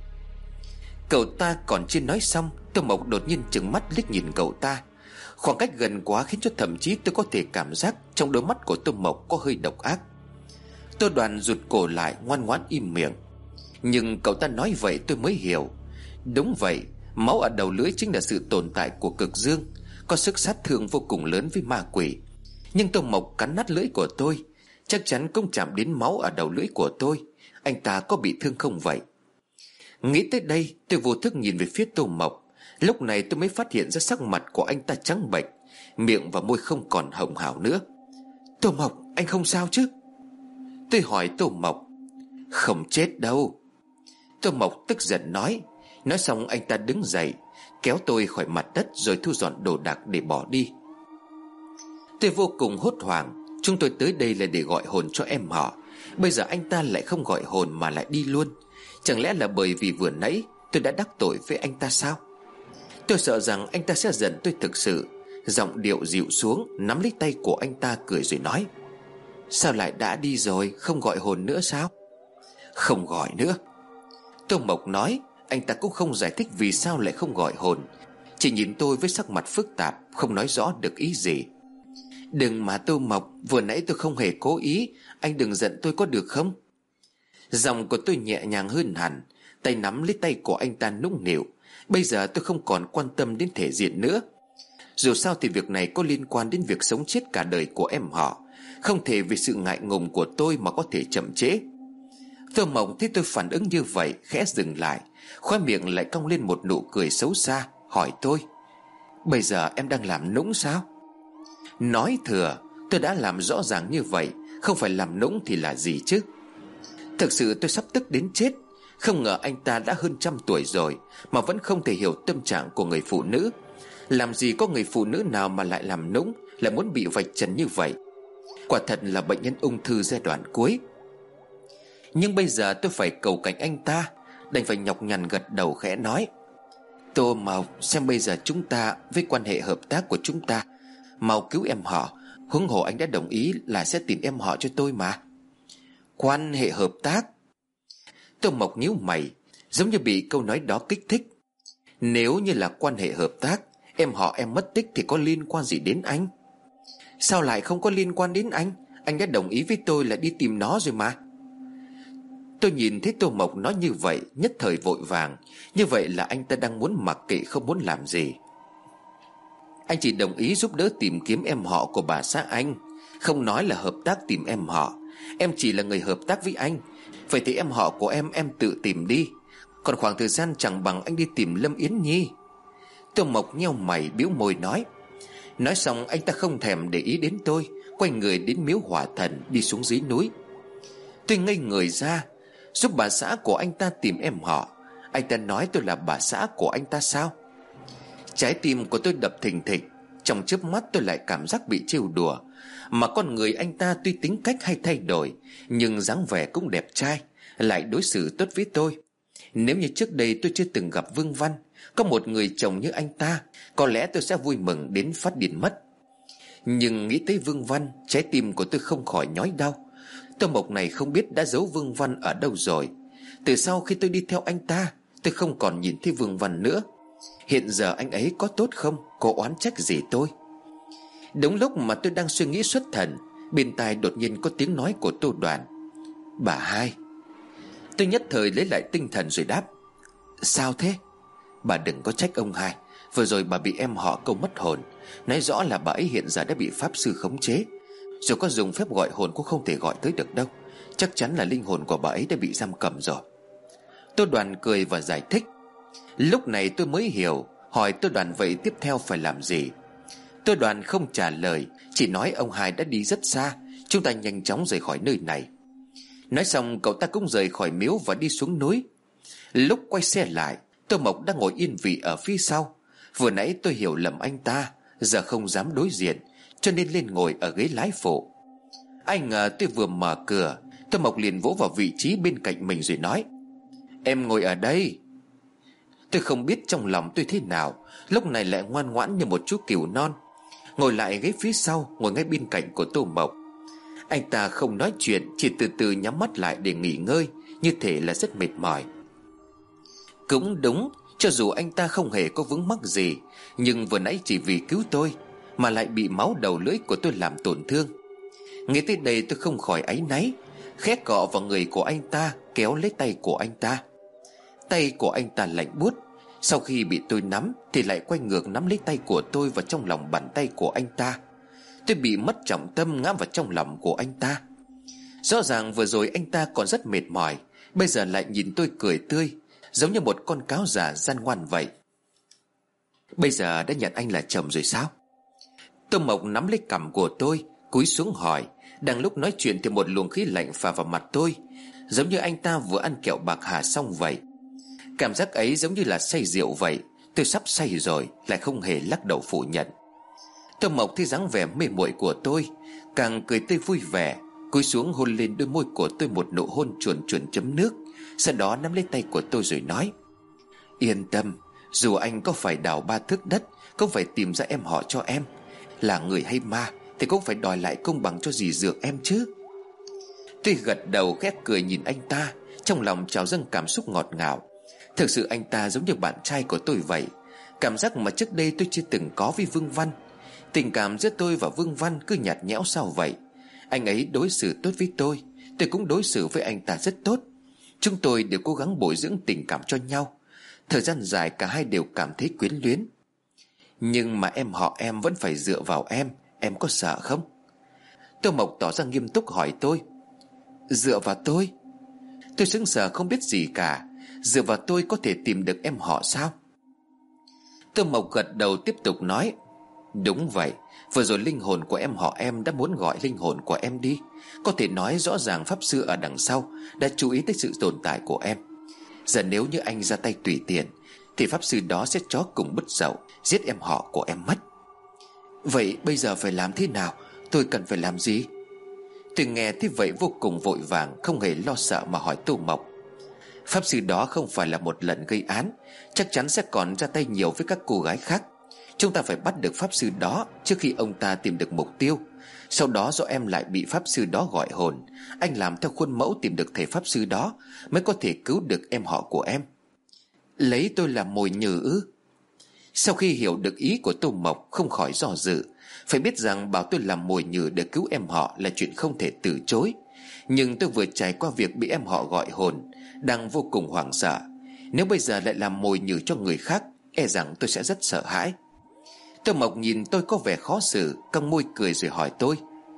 Cậu ta còn chưa nói xong, Tô Mộc đột nhiên trừng mắt liếc nhìn cậu ta. Khoảng cách gần quá khiến cho thậm chí tôi có thể cảm giác trong đôi mắt của Tô Mộc có hơi độc ác. Tôi đoàn rụt cổ lại, ngoan ngoãn im miệng. Nhưng cậu ta nói vậy tôi mới hiểu. Đúng vậy, máu ở đầu lưỡi chính là sự tồn tại của cực dương, có sức sát thương vô cùng lớn với ma quỷ. Nhưng Tô Mộc cắn nát lưỡi của tôi, chắc chắn cũng chạm đến máu ở đầu lưỡi của tôi. Anh ta có bị thương không vậy? Nghĩ tới đây, tôi vô thức nhìn về phía Tô Mộc. Lúc này tôi mới phát hiện ra sắc mặt của anh ta trắng bệch, miệng và môi không còn hồng hào nữa. Tô Mộc, anh không sao chứ? Tôi hỏi Tô Mộc. Không chết đâu. Tô Mộc tức giận nói. Nói xong anh ta đứng dậy, kéo tôi khỏi mặt đất rồi thu dọn đồ đạc để bỏ đi. Tôi vô cùng hốt hoảng. Chúng tôi tới đây là để gọi hồn cho em họ, bây giờ anh ta lại không gọi hồn mà lại đi luôn. Chẳng lẽ là bởi vì vừa nãy tôi đã đắc tội với anh ta sao? Tôi sợ rằng anh ta sẽ giận tôi thực sự. Giọng điệu dịu xuống, nắm lấy tay của anh ta cười rồi nói: Sao lại đã đi rồi, không gọi hồn nữa sao? Không gọi nữa. Tô Mộc nói. Anh ta cũng không giải thích vì sao lại không gọi hồn, chỉ nhìn tôi với sắc mặt phức tạp, không nói rõ được ý gì. Đừng mà Tô Mộc, vừa nãy tôi không hề cố ý, anh đừng giận tôi có được không? Giọng của tôi nhẹ nhàng hơn hẳn, Tay nắm lấy tay của anh ta nũng nịu. Bây giờ tôi không còn quan tâm đến thể diện nữa. Dù sao thì việc này có liên quan đến việc sống chết cả đời của em họ, không thể vì sự ngại ngùng của tôi mà có thể chậm trễ. Tô Mộc thấy tôi phản ứng như vậy, khẽ dừng lại, khóe miệng lại cong lên một nụ cười xấu xa, hỏi tôi: Bây giờ em đang làm nũng sao? Nói thừa, tôi đã làm rõ ràng như vậy, không phải làm nũng thì là gì chứ? Thực sự tôi sắp tức đến chết. Không ngờ anh ta đã hơn trăm tuổi rồi mà vẫn không thể hiểu tâm trạng của người phụ nữ. Làm gì có người phụ nữ nào mà lại làm nũng, lại muốn bị vạch trần như vậy. Quả thật là bệnh nhân ung thư giai đoạn cuối. Nhưng bây giờ tôi phải cầu cạnh anh ta, đành phải nhọc nhằn gật đầu khẽ nói: Tô Mộc, xem bây giờ chúng ta với quan hệ hợp tác của chúng ta, mau cứu em họ. Huống hồ anh đã đồng ý là sẽ tìm em họ cho tôi mà. Quan hệ hợp tác? Tô Mộc nhíu mày, giống như bị câu nói đó kích thích. Nếu như là quan hệ hợp tác, em họ em mất tích thì có liên quan gì đến anh? Sao lại không có liên quan đến anh? Anh đã đồng ý với tôi là đi tìm nó rồi mà. Tôi nhìn thấy Tô Mộc nói như vậy, nhất thời vội vàng. Như vậy là anh ta đang muốn mặc kệ, không muốn làm gì. Anh chỉ đồng ý giúp đỡ tìm kiếm em họ của bà xã anh, không nói là hợp tác tìm em họ. Em chỉ là người hợp tác với anh. Vậy thì em họ của em em tự tìm đi. Còn khoảng thời gian chẳng bằng anh đi tìm Lâm Yến Nhi. Tô Mộc nheo mày biếu môi nói. Nói xong anh ta không thèm để ý đến tôi, quay người đến miếu hỏa thần, đi xuống dưới núi. Tôi ngây người ra. Giúp bà xã của anh ta tìm em họ? Anh ta nói tôi là bà xã của anh ta sao? Trái tim của tôi đập thình thịch. Trong chớp mắt tôi lại cảm giác bị trêu đùa. Mà con người anh ta tuy tính cách hay thay đổi, nhưng dáng vẻ cũng đẹp trai, lại đối xử tốt với tôi. Nếu như trước đây tôi chưa từng gặp Vương Văn, có một người chồng như anh ta, có lẽ tôi sẽ vui mừng đến phát điên mất. Nhưng nghĩ tới Vương Văn, trái tim của tôi không khỏi nhói đau. Tô Mộc này không biết đã giấu Vương Văn ở đâu rồi. Từ sau khi tôi đi theo anh ta, tôi không còn nhìn thấy Vương Văn nữa. Hiện giờ anh ấy có tốt không? Có oán trách gì tôi? Đúng lúc mà tôi đang suy nghĩ xuất thần, bên tai đột nhiên có tiếng nói của Tô Đoàn. Bà hai. Tôi nhất thời lấy lại tinh thần rồi đáp. Sao thế? Bà đừng có trách ông hai. Vừa rồi bà bị em họ câu mất hồn. Nói rõ là bà ấy hiện giờ đã bị pháp sư khống chế. Dù có dùng phép gọi hồn cũng không thể gọi tới được đâu. Chắc chắn là linh hồn của bà ấy đã bị giam cầm rồi. Tô Đoàn cười và giải thích. Lúc này tôi mới hiểu. Hỏi Tô Đoàn vậy tiếp theo phải làm gì? Tô Đoàn không trả lời, chỉ nói ông hai đã đi rất xa, chúng ta nhanh chóng rời khỏi nơi này. Nói xong cậu ta cũng rời khỏi miếu và đi xuống núi. Lúc quay xe lại, Tô Mộc đang ngồi yên vị ở phía sau. Vừa nãy tôi hiểu lầm anh ta, giờ không dám đối diện, cho nên lên ngồi ở ghế lái phụ. Ai ngờ tôi vừa mở cửa, Tô Mộc liền vỗ vào vị trí bên cạnh mình rồi nói. Em ngồi ở đây. Tôi không biết trong lòng tôi thế nào, lúc này lại ngoan ngoãn như một chú cừu non, ngồi lại ghế phía sau, ngồi ngay bên cạnh của Tô Mộc. Anh ta không nói chuyện, chỉ từ từ nhắm mắt lại để nghỉ ngơi, như thể là rất mệt mỏi. Cũng đúng, cho dù anh ta không hề có vướng mắc gì, nhưng vừa nãy chỉ vì cứu tôi mà lại bị máu đầu lưỡi của tôi làm tổn thương. Nghĩ tới đây tôi không khỏi áy náy, khẽ cọ vào người của anh ta, kéo lấy tay của anh ta. Tay của anh ta lạnh buốt. Sau khi bị tôi nắm thì lại quay ngược nắm lấy tay của tôi vào trong lòng bàn tay của anh ta. Tôi bị mất trọng tâm, ngã vào trong lòng của anh ta. Rõ ràng vừa rồi anh ta còn rất mệt mỏi, bây giờ lại nhìn tôi cười tươi, giống như một con cáo già gian ngoan vậy. Bây giờ đã nhận anh là chồng rồi sao? Tô Mộc nắm lấy cằm của tôi, cúi xuống hỏi. Đang lúc nói chuyện thì một luồng khí lạnh phả vào mặt tôi, giống như anh ta vừa ăn kẹo bạc hà xong vậy. Cảm giác ấy giống như là say rượu vậy. Tôi sắp say rồi, lại không hề lắc đầu phủ nhận. Tô Mộc thấy dáng vẻ mê muội của tôi, càng cười tươi vui vẻ, cúi xuống hôn lên đôi môi của tôi một nụ hôn chuồn chuồn chấm nước. Sau đó nắm lấy tay của tôi rồi nói. Yên tâm, dù anh có phải đào ba thước đất, cũng phải tìm ra em họ cho em. Là người hay ma thì cũng phải đòi lại công bằng cho dì Dược em chứ. Tôi gật đầu khẽ cười nhìn anh ta, trong lòng trào dâng cảm xúc ngọt ngào. Thực sự anh ta giống như bạn trai của tôi vậy. Cảm giác mà trước đây tôi chưa từng có với Vương Văn. Tình cảm giữa tôi và Vương Văn cứ nhạt nhẽo sao vậy. Anh ấy đối xử tốt với tôi, tôi cũng đối xử với anh ta rất tốt. Chúng tôi đều cố gắng bồi dưỡng tình cảm cho nhau. Thời gian dài cả hai đều cảm thấy quyến luyến. Nhưng mà em họ em vẫn phải dựa vào em. Em có sợ không? Tô Mộc tỏ ra nghiêm túc hỏi tôi. Dựa vào tôi? Tôi sững sờ không biết gì cả. Dựa vào tôi có thể tìm được em họ sao? Tô Mộc gật đầu tiếp tục nói. Đúng vậy. Vừa rồi linh hồn của em họ em đã muốn gọi linh hồn của em đi. Có thể nói rõ ràng pháp sư ở đằng sau đã chú ý tới sự tồn tại của em. Giờ nếu như anh ra tay tùy tiện thì pháp sư đó sẽ chó cùng bứt dậu, giết em họ của em mất. Vậy bây giờ phải làm thế nào? Tôi cần phải làm gì? Tôi nghe thế vậy vô cùng vội vàng, không hề lo sợ mà hỏi Tô Mộc. Pháp sư đó không phải là một lần gây án, chắc chắn sẽ còn ra tay nhiều với các cô gái khác. Chúng ta phải bắt được pháp sư đó trước khi ông ta tìm được mục tiêu. Sau đó do em lại bị pháp sư đó gọi hồn, anh làm theo khuôn mẫu tìm được thể pháp sư đó mới có thể cứu được em họ của em. Lấy tôi làm mồi nhử ư? Sau khi hiểu được ý của Tô Mộc, không khỏi do dự. Phải biết rằng bảo tôi làm mồi nhử để cứu em họ là chuyện không thể từ chối. Nhưng tôi vừa trải qua việc bị em họ gọi hồn, đang vô cùng hoảng sợ. Nếu bây giờ lại làm mồi nhử cho người khác, e rằng tôi sẽ rất sợ hãi. Tô Mộc nhìn tôi có vẻ khó xử, cong môi cười rồi hỏi tôi.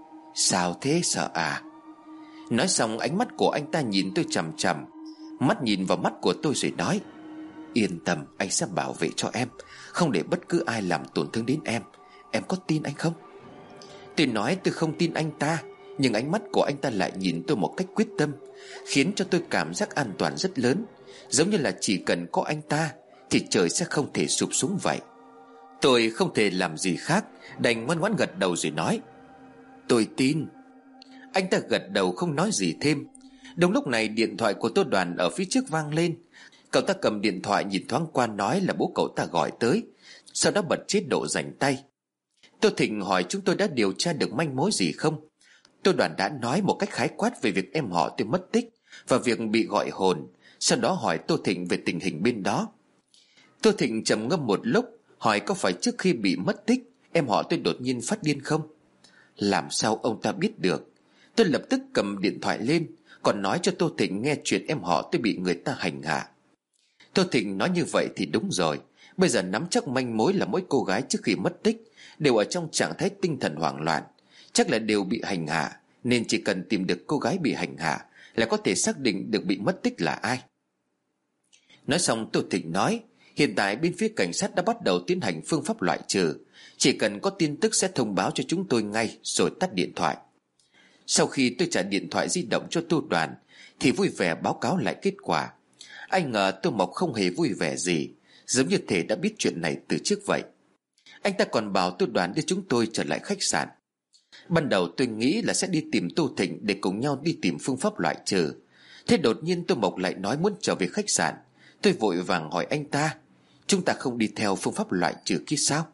Sao thế, sợ à? Nói xong ánh mắt của anh ta nhìn tôi chằm chằm, mắt nhìn vào mắt của tôi rồi nói. Yên tâm, anh sẽ bảo vệ cho em, không để bất cứ ai làm tổn thương đến em. Em có tin anh không? Tôi nói tôi không tin anh ta, nhưng ánh mắt của anh ta lại nhìn tôi một cách quyết tâm, khiến cho tôi cảm giác an toàn rất lớn. Giống như là chỉ cần có anh ta thì trời sẽ không thể sụp xuống vậy. Tôi không thể làm gì khác, đành ngoan ngoãn gật đầu rồi nói. Tôi tin. Anh ta gật đầu không nói gì thêm. Đúng lúc này điện thoại của Tô Đoàn ở phía trước vang lên. Cậu ta cầm điện thoại nhìn thoáng qua nói là bố cậu ta gọi tới, sau đó bật chế độ rảnh tay. Tô Thịnh hỏi chúng tôi đã điều tra được manh mối gì không. Tô Đoàn đã nói một cách khái quát về việc em họ tôi mất tích và việc bị gọi hồn. Sau đó hỏi Tô Thịnh về tình hình bên đó. Tô Thịnh trầm ngâm một lúc, hỏi có phải trước khi bị mất tích em họ tôi đột nhiên phát điên không? Làm sao ông ta biết được? Tôi lập tức cầm điện thoại lên, còn nói cho Tô Thịnh nghe chuyện em họ tôi bị người ta hành hạ. Tô Thịnh nói như vậy thì đúng rồi. Bây giờ nắm chắc manh mối là mỗi cô gái trước khi mất tích đều ở trong trạng thái tinh thần hoảng loạn, chắc là đều bị hành hạ, nên chỉ cần tìm được cô gái bị hành hạ là có thể xác định được bị mất tích là ai. Nói xong Tô Thịnh nói, hiện tại bên phía cảnh sát đã bắt đầu tiến hành phương pháp loại trừ, chỉ cần có tin tức sẽ thông báo cho chúng tôi ngay rồi tắt điện thoại. Sau khi tôi trả điện thoại di động cho Tô Đoàn thì vui vẻ báo cáo lại kết quả. Anh ngờ Tô Mộc không hề vui vẻ gì, giống như thể đã biết chuyện này từ trước vậy. Anh ta còn bảo Tô Đoàn đưa chúng tôi trở lại khách sạn. Ban đầu tôi nghĩ là sẽ đi tìm Tô Thịnh để cùng nhau đi tìm phương pháp loại trừ. Thế đột nhiên Tô Mộc lại nói muốn trở về khách sạn. Tôi vội vàng hỏi anh ta, chúng ta không đi theo phương pháp loại trừ kia sao?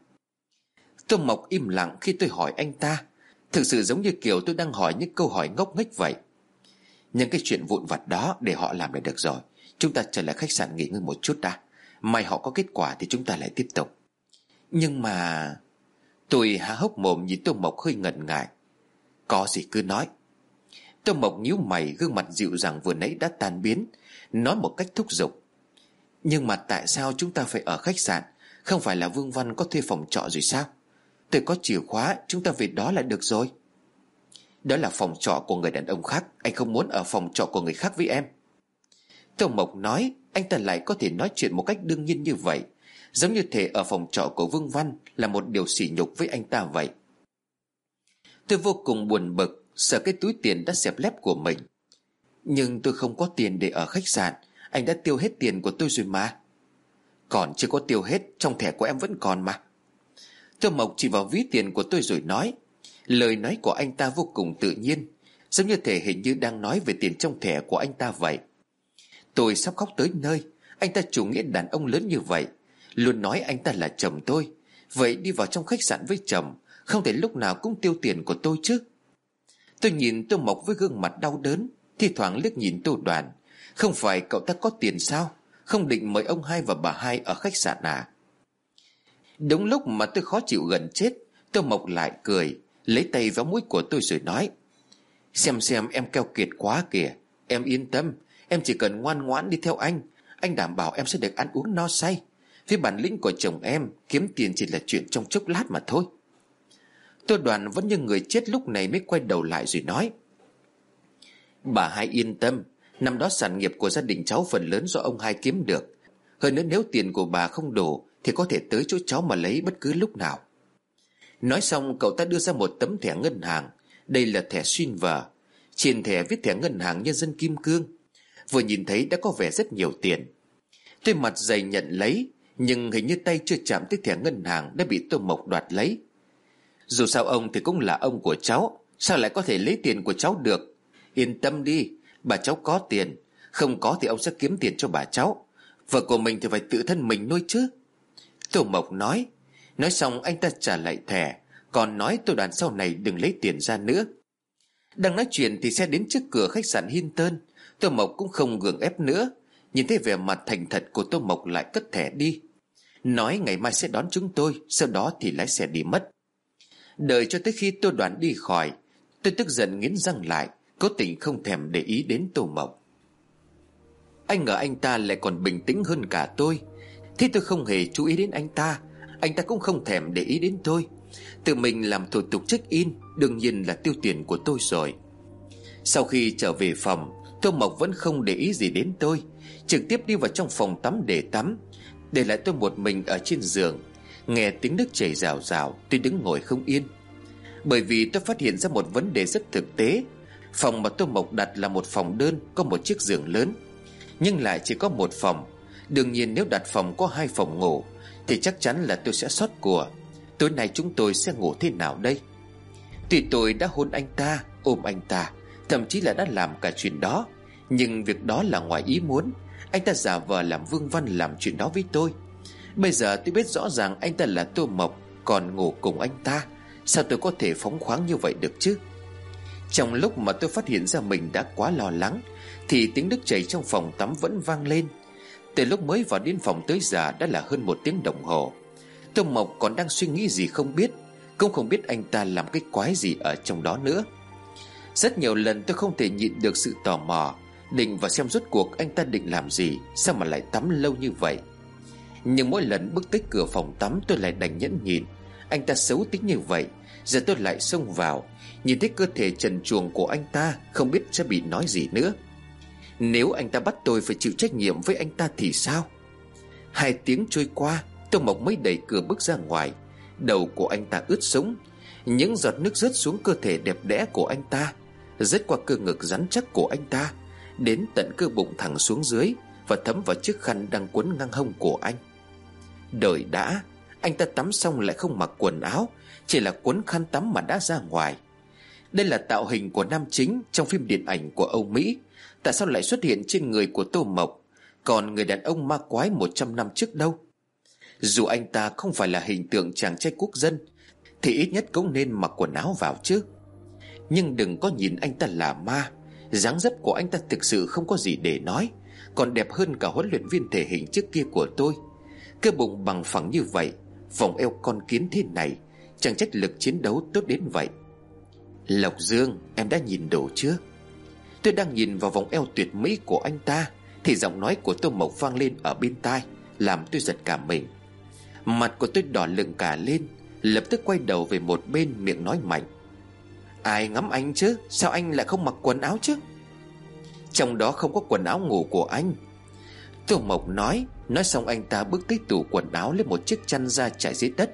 Tô Mộc im lặng khi tôi hỏi anh ta, thực sự giống như kiểu tôi đang hỏi những câu hỏi ngốc nghếch vậy. Những cái chuyện vụn vặt đó để họ làm là được rồi. Chúng ta trở lại khách sạn nghỉ ngơi một chút đã. Mai họ có kết quả thì chúng ta lại tiếp tục. Nhưng mà... Tôi há hốc mồm nhìn Tô Mộc hơi ngần ngại. Có gì cứ nói. Tô Mộc nhíu mày, gương mặt dịu dàng vừa nãy đã tan biến, nói một cách thúc giục. Nhưng mà tại sao chúng ta phải ở khách sạn? Không phải là Vương Văn có thuê phòng trọ rồi sao? Tôi có chìa khóa, chúng ta về đó là được rồi. Đó là phòng trọ của người đàn ông khác, anh không muốn ở phòng trọ của người khác với em. Tô Mộc nói, anh ta lại có thể nói chuyện một cách đương nhiên như vậy, giống như thể ở phòng trọ của Vương Văn là một điều sỉ nhục với anh ta vậy. Tôi vô cùng buồn bực, sợ cái túi tiền đã xẹp lép của mình. Nhưng tôi không có tiền để ở khách sạn, anh đã tiêu hết tiền của tôi rồi mà. Còn chưa có tiêu hết, trong thẻ của em vẫn còn mà. Tô Mộc chỉ vào ví tiền của tôi rồi nói. Lời nói của anh ta vô cùng tự nhiên, giống như thể hình như đang nói về tiền trong thẻ của anh ta vậy. Tôi sắp khóc tới nơi. Anh ta chủ nghĩa đàn ông lớn như vậy, luôn nói anh ta là chồng tôi. Vậy đi vào trong khách sạn với chồng, không thể lúc nào cũng tiêu tiền của tôi chứ. Tôi nhìn Tô Mộc với gương mặt đau đớn, thi thoảng liếc nhìn Tô Đoàn. Không phải cậu ta có tiền sao? Không định mời ông hai và bà hai ở khách sạn à? Đúng lúc mà tôi khó chịu gần chết, Tô Mộc lại cười, lấy tay vào mũi của tôi rồi nói. Xem xem em keo kiệt quá kìa. Em yên tâm, Em chỉ cần ngoan ngoãn đi theo anh, anh đảm bảo em sẽ được ăn uống no say. Với bản lĩnh của chồng em, kiếm tiền chỉ là chuyện trong chốc lát mà thôi. Tô Đoàn vẫn như người chết lúc này mới quay đầu lại rồi nói: Bà hai yên tâm, năm đó sản nghiệp của gia đình cháu phần lớn do ông hai kiếm được. Hơn nữa nếu tiền của bà không đủ thì có thể tới chỗ cháu mà lấy bất cứ lúc nào. Nói xong cậu ta đưa ra một tấm thẻ ngân hàng. Đây là thẻ Silver. Trên thẻ viết thẻ ngân hàng Nhân dân Kim Cương. Vừa nhìn thấy đã có vẻ rất nhiều tiền. Tôi mặt dày nhận lấy, nhưng hình như tay chưa chạm tới thẻ ngân hàng đã bị Tô Mộc đoạt lấy. Dù sao ông thì cũng là ông của cháu, sao lại có thể lấy tiền của cháu được? Yên tâm đi, bà cháu có tiền, không có thì ông sẽ kiếm tiền cho bà cháu. Vợ của mình thì phải tự thân mình nuôi chứ. Tô Mộc nói. Nói xong anh ta trả lại thẻ, còn nói Tô Đoàn sau này đừng lấy tiền ra nữa. Đang nói chuyện thì xe đến trước cửa khách sạn Hilton. Tô Mộc cũng không gượng ép nữa. Nhìn thấy vẻ mặt thành thật của Tô Mộc lại cất thẻ đi, nói ngày mai sẽ đón chúng tôi, sau đó thì lái xe đi mất. Đợi cho tới khi Tô Đoàn đi khỏi, tôi tức giận nghiến răng lại, cố tình không thèm để ý đến Tô Mộc. Anh ngờ anh ta lại còn bình tĩnh hơn cả tôi. Thế tôi không hề chú ý đến anh ta, anh ta cũng không thèm để ý đến tôi. Tự mình làm thủ tục check in, đương nhiên là tiêu tiền của tôi rồi. Sau khi trở về phòng, Tô Mộc vẫn không để ý gì đến tôi, trực tiếp đi vào trong phòng tắm để tắm, để lại tôi một mình ở trên giường. Nghe tiếng nước chảy rào rào, tôi đứng ngồi không yên. Bởi vì tôi phát hiện ra một vấn đề rất thực tế. Phòng mà Tô Mộc đặt là một phòng đơn, có một chiếc giường lớn, nhưng lại chỉ có một phòng. Đương nhiên nếu đặt phòng có hai phòng ngủ thì chắc chắn là tôi sẽ sót của. Tối nay chúng tôi sẽ ngủ thế nào đây? Tuy tôi đã hôn anh ta, ôm anh ta, thậm chí là đã làm cả chuyện đó, nhưng việc đó là ngoài ý muốn. Anh ta giả vờ làm Vương Văn làm chuyện đó với tôi. Bây giờ tôi biết rõ ràng anh ta là Tô Mộc, còn ngủ cùng anh ta, sao tôi có thể phóng khoáng như vậy được chứ? Trong lúc mà tôi phát hiện ra mình đã quá lo lắng thì tiếng nước chảy trong phòng tắm vẫn vang lên. Từ lúc mới vào đến phòng tới giờ đã là hơn một tiếng đồng hồ. Tô Mộc còn đang suy nghĩ gì không biết, cũng không biết anh ta làm cái quái gì ở trong đó nữa. Rất nhiều lần tôi không thể nhịn được sự tò mò, định vào xem rốt cuộc anh ta định làm gì, sao mà lại tắm lâu như vậy. Nhưng mỗi lần bước tới cửa phòng tắm tôi lại đành nhẫn nhịn. Anh ta xấu tính như vậy, giờ tôi lại xông vào, nhìn thấy cơ thể trần truồng của anh ta, không biết sẽ bị nói gì nữa. Nếu anh ta bắt tôi phải chịu trách nhiệm với anh ta thì sao? Hai tiếng trôi qua, Tô Mộc mới đẩy cửa bước ra ngoài. Đầu của anh ta ướt sũng, những giọt nước rớt xuống cơ thể đẹp đẽ của anh ta, rớt qua cơ ngực rắn chắc của anh ta, đến tận cơ bụng thẳng xuống dưới, và thấm vào chiếc khăn đang quấn ngang hông của anh. Đời đã, anh ta tắm xong lại không mặc quần áo, chỉ là quấn khăn tắm mà đã ra ngoài. Đây là tạo hình của nam chính trong phim điện ảnh của Âu Mỹ, tại sao lại xuất hiện trên người của Tô Mộc, còn người đàn ông ma quái một trăm năm trước đâu? Dù anh ta không phải là hình tượng chàng trai quốc dân thì ít nhất cũng nên mặc quần áo vào chứ. Nhưng đừng có nhìn anh ta là ma, dáng dấp của anh ta thực sự không có gì để nói, còn đẹp hơn cả huấn luyện viên thể hình trước kia của tôi. Cơ bụng bằng phẳng như vậy, vòng eo con kiến thế này, chẳng trách lực chiến đấu tốt đến vậy. Lộc Dương, em đã nhìn đủ chưa? Tôi đang nhìn vào vòng eo tuyệt mỹ của anh ta thì giọng nói của Tô Mộc vang lên ở bên tai, làm tôi giật cả mình. Mặt của tôi đỏ lựng cả lên, lập tức quay đầu về một bên, miệng nói mạnh: Ai ngắm anh chứ? Sao anh lại không mặc quần áo chứ? Trong đó không có quần áo ngủ của anh, Tô Mộc nói. Nói xong anh ta bước tới tủ quần áo, lấy một chiếc chăn ra trải dưới đất.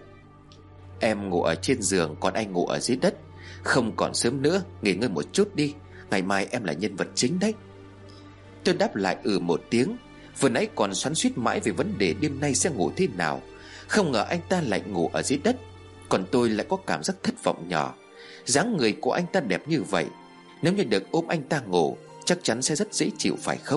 Em ngủ ở trên giường, còn anh ngủ ở dưới đất. Không còn sớm nữa, nghỉ ngơi một chút đi, ngày mai em là nhân vật chính đấy. Tôi đáp lại ừ một tiếng. Vừa nãy còn xoắn xuýt mãi về vấn đề đêm nay sẽ ngủ thế nào, không ngờ anh ta lại ngủ ở dưới đất. Còn tôi lại có cảm giác thất vọng nhỏ. Dáng người của anh ta đẹp như vậy, nếu như được ôm anh ta ngủ, chắc chắn sẽ rất dễ chịu phải không?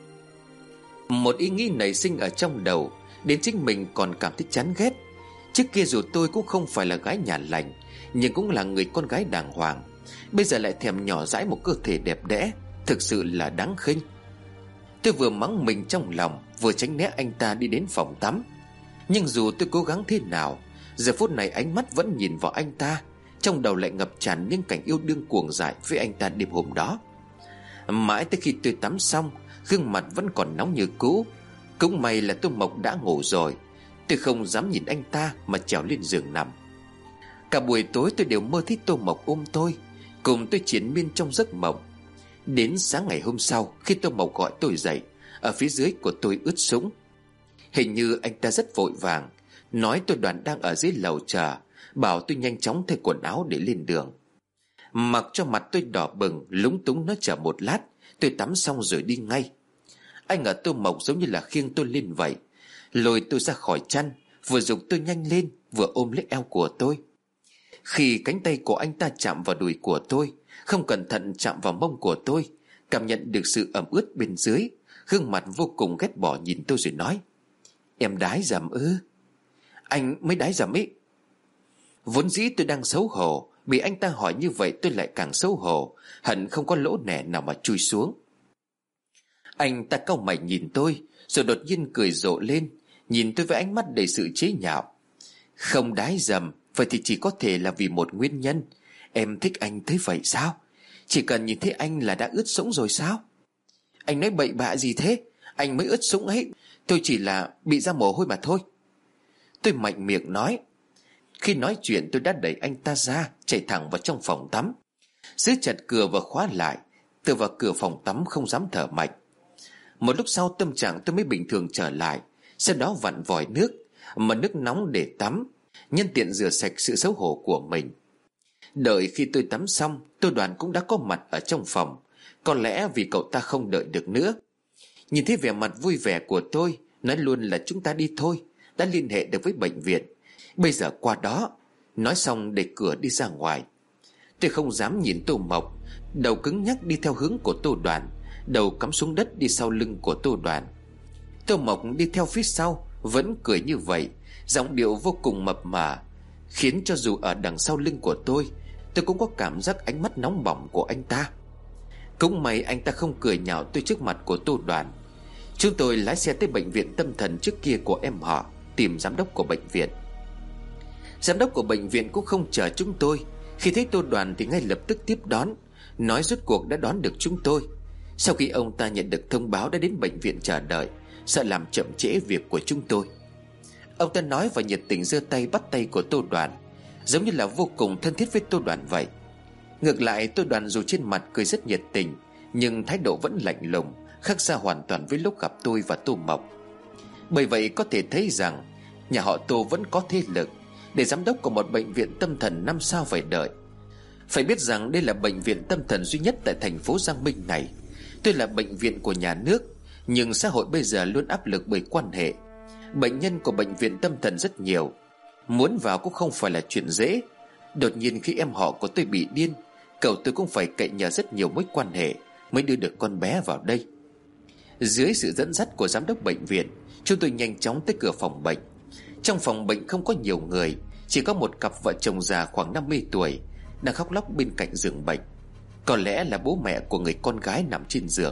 Một ý nghĩ nảy sinh ở trong đầu, đến chính mình còn cảm thấy chán ghét. Trước kia dù tôi cũng không phải là gái nhà lành, nhưng cũng là người con gái đàng hoàng, bây giờ lại thèm nhỏ dãi một cơ thể đẹp đẽ, thực sự là đáng khinh. Tôi vừa mắng mình trong lòng, vừa tránh né anh ta đi đến phòng tắm. Nhưng dù tôi cố gắng thế nào, giờ phút này ánh mắt vẫn nhìn vào anh ta, trong đầu lại ngập tràn những cảnh yêu đương cuồng dại với anh ta đêm hôm đó. Mãi tới khi tôi tắm xong, gương mặt vẫn còn nóng như cũ. Cũng may là Tô Mộc đã ngủ rồi. Tôi không dám nhìn anh ta mà trèo lên giường nằm. Cả buổi tối tôi đều mơ thấy Tô Mộc ôm tôi, cùng tôi triền miên trong giấc mộng. Đến sáng ngày hôm sau, khi Tô Mộc gọi tôi dậy, ở phía dưới của tôi ướt sũng. Hình như anh ta rất vội vàng, nói tôi Đoàn đang ở dưới lầu chờ, bảo tôi nhanh chóng thay quần áo để lên đường. Mặc cho mặt tôi đỏ bừng, lúng túng nói chờ một lát, tôi tắm xong rồi đi ngay. Anh ở Tô Mộc giống như là khiêng tôi lên vậy, lôi tôi ra khỏi chăn, vừa giục tôi nhanh lên, vừa ôm lấy eo của tôi. Khi cánh tay của anh ta chạm vào đùi của tôi, không cẩn thận chạm vào mông của tôi, cảm nhận được sự ẩm ướt bên dưới, gương mặt vô cùng ghét bỏ nhìn tôi rồi nói: Em đái dầm ư? Anh mới đái dầm ý. Vốn dĩ tôi đang xấu hổ, bị anh ta hỏi như vậy tôi lại càng xấu hổ, hận không có lỗ nẻ nào mà chui xuống. Anh ta cau mày nhìn tôi, rồi đột nhiên cười rộ lên, nhìn tôi với ánh mắt đầy sự chế nhạo. Không đái dầm, vậy thì chỉ có thể là vì một nguyên nhân. Em thích anh thế vậy sao? Chỉ cần nhìn thấy anh là đã ướt sũng rồi sao? Anh nói bậy bạ gì thế? Anh mới ướt sũng ấy, tôi chỉ là bị ra mồ hôi mà thôi. Tôi mạnh miệng nói. Khi nói chuyện tôi đã đẩy anh ta ra, chạy thẳng vào trong phòng tắm, giữ chặt cửa và khóa lại. Tôi vào cửa phòng tắm không dám thở mạnh. Một lúc sau tâm trạng tôi mới bình thường trở lại. Sau đó vặn vòi nước, mà nước nóng để tắm, nhân tiện rửa sạch sự xấu hổ của mình. Đợi khi tôi tắm xong, Tô Đoàn cũng đã có mặt ở trong phòng. Có lẽ vì cậu ta không đợi được nữa. Nhìn thấy vẻ mặt vui vẻ của tôi, nói luôn là chúng ta đi thôi, đã liên hệ được với bệnh viện, bây giờ qua đó. Nói xong đẩy cửa đi ra ngoài. Tôi không dám nhìn Tô Mộc, đầu cứng nhắc đi theo hướng của Tô Đoàn, đầu cắm xuống đất đi sau lưng của Tô Đoàn. Tô Mộc đi theo phía sau, vẫn cười như vậy, giọng điệu vô cùng mập mờ, khiến cho dù ở đằng sau lưng của tôi, tôi cũng có cảm giác ánh mắt nóng bỏng của anh ta. Cũng may anh ta không cười nhạo tôi trước mặt của Tô Đoàn. Chúng tôi lái xe tới bệnh viện tâm thần trước kia của em họ, tìm giám đốc của bệnh viện. Giám đốc của bệnh viện cũng không chờ chúng tôi. Khi thấy Tô Đoàn thì ngay lập tức tiếp đón, nói rốt cuộc đã đón được chúng tôi. Sau khi ông ta nhận được thông báo đã đến bệnh viện chờ đợi, sợ làm chậm trễ việc của chúng tôi. Ông ta nói và nhiệt tình giơ tay bắt tay của Tô Đoàn, giống như là vô cùng thân thiết với Tô Đoàn vậy. Ngược lại, Tô Đoàn dù trên mặt cười rất nhiệt tình, nhưng thái độ vẫn lạnh lùng, khác xa hoàn toàn với lúc gặp tôi và Tô Mộc. Bởi vậy có thể thấy rằng nhà họ Tô vẫn có thế lực, để giám đốc của một bệnh viện tâm thần năm sao phải đợi. Phải biết rằng đây là bệnh viện tâm thần duy nhất tại thành phố Giang Minh này. Tuy là bệnh viện của nhà nước, nhưng xã hội bây giờ luôn áp lực bởi quan hệ. Bệnh nhân của bệnh viện tâm thần rất nhiều, muốn vào cũng không phải là chuyện dễ. Đột nhiên khi em họ của tôi bị điên, cậu tôi cũng phải cậy nhờ rất nhiều mối quan hệ mới đưa được con bé vào đây. Dưới sự dẫn dắt của giám đốc bệnh viện, chúng tôi nhanh chóng tới cửa phòng bệnh. Trong phòng bệnh không có nhiều người, chỉ có một cặp vợ chồng già khoảng năm mươi tuổi đang khóc lóc bên cạnh giường bệnh. Có lẽ là bố mẹ của người con gái nằm trên giường.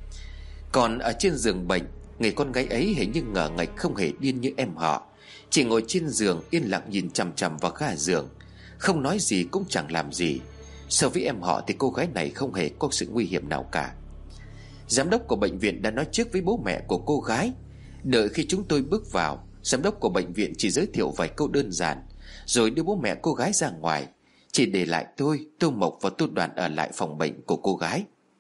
Còn ở trên giường bệnh, người con gái ấy hình như ngờ ngạch không hề điên như em họ, chỉ ngồi trên giường yên lặng nhìn chằm chằm vào ga giường, không nói gì cũng chẳng làm gì. So với em họ thì cô gái này không hề có sự nguy hiểm nào cả. Giám đốc của bệnh viện đã nói trước với bố mẹ của cô gái. Đợi khi chúng tôi bước vào, giám đốc của bệnh viện chỉ giới thiệu vài câu đơn giản, rồi đưa bố mẹ cô gái ra ngoài, chỉ để lại tôi, Tô Mộc và Tô Đoàn ở lại phòng bệnh của cô gái.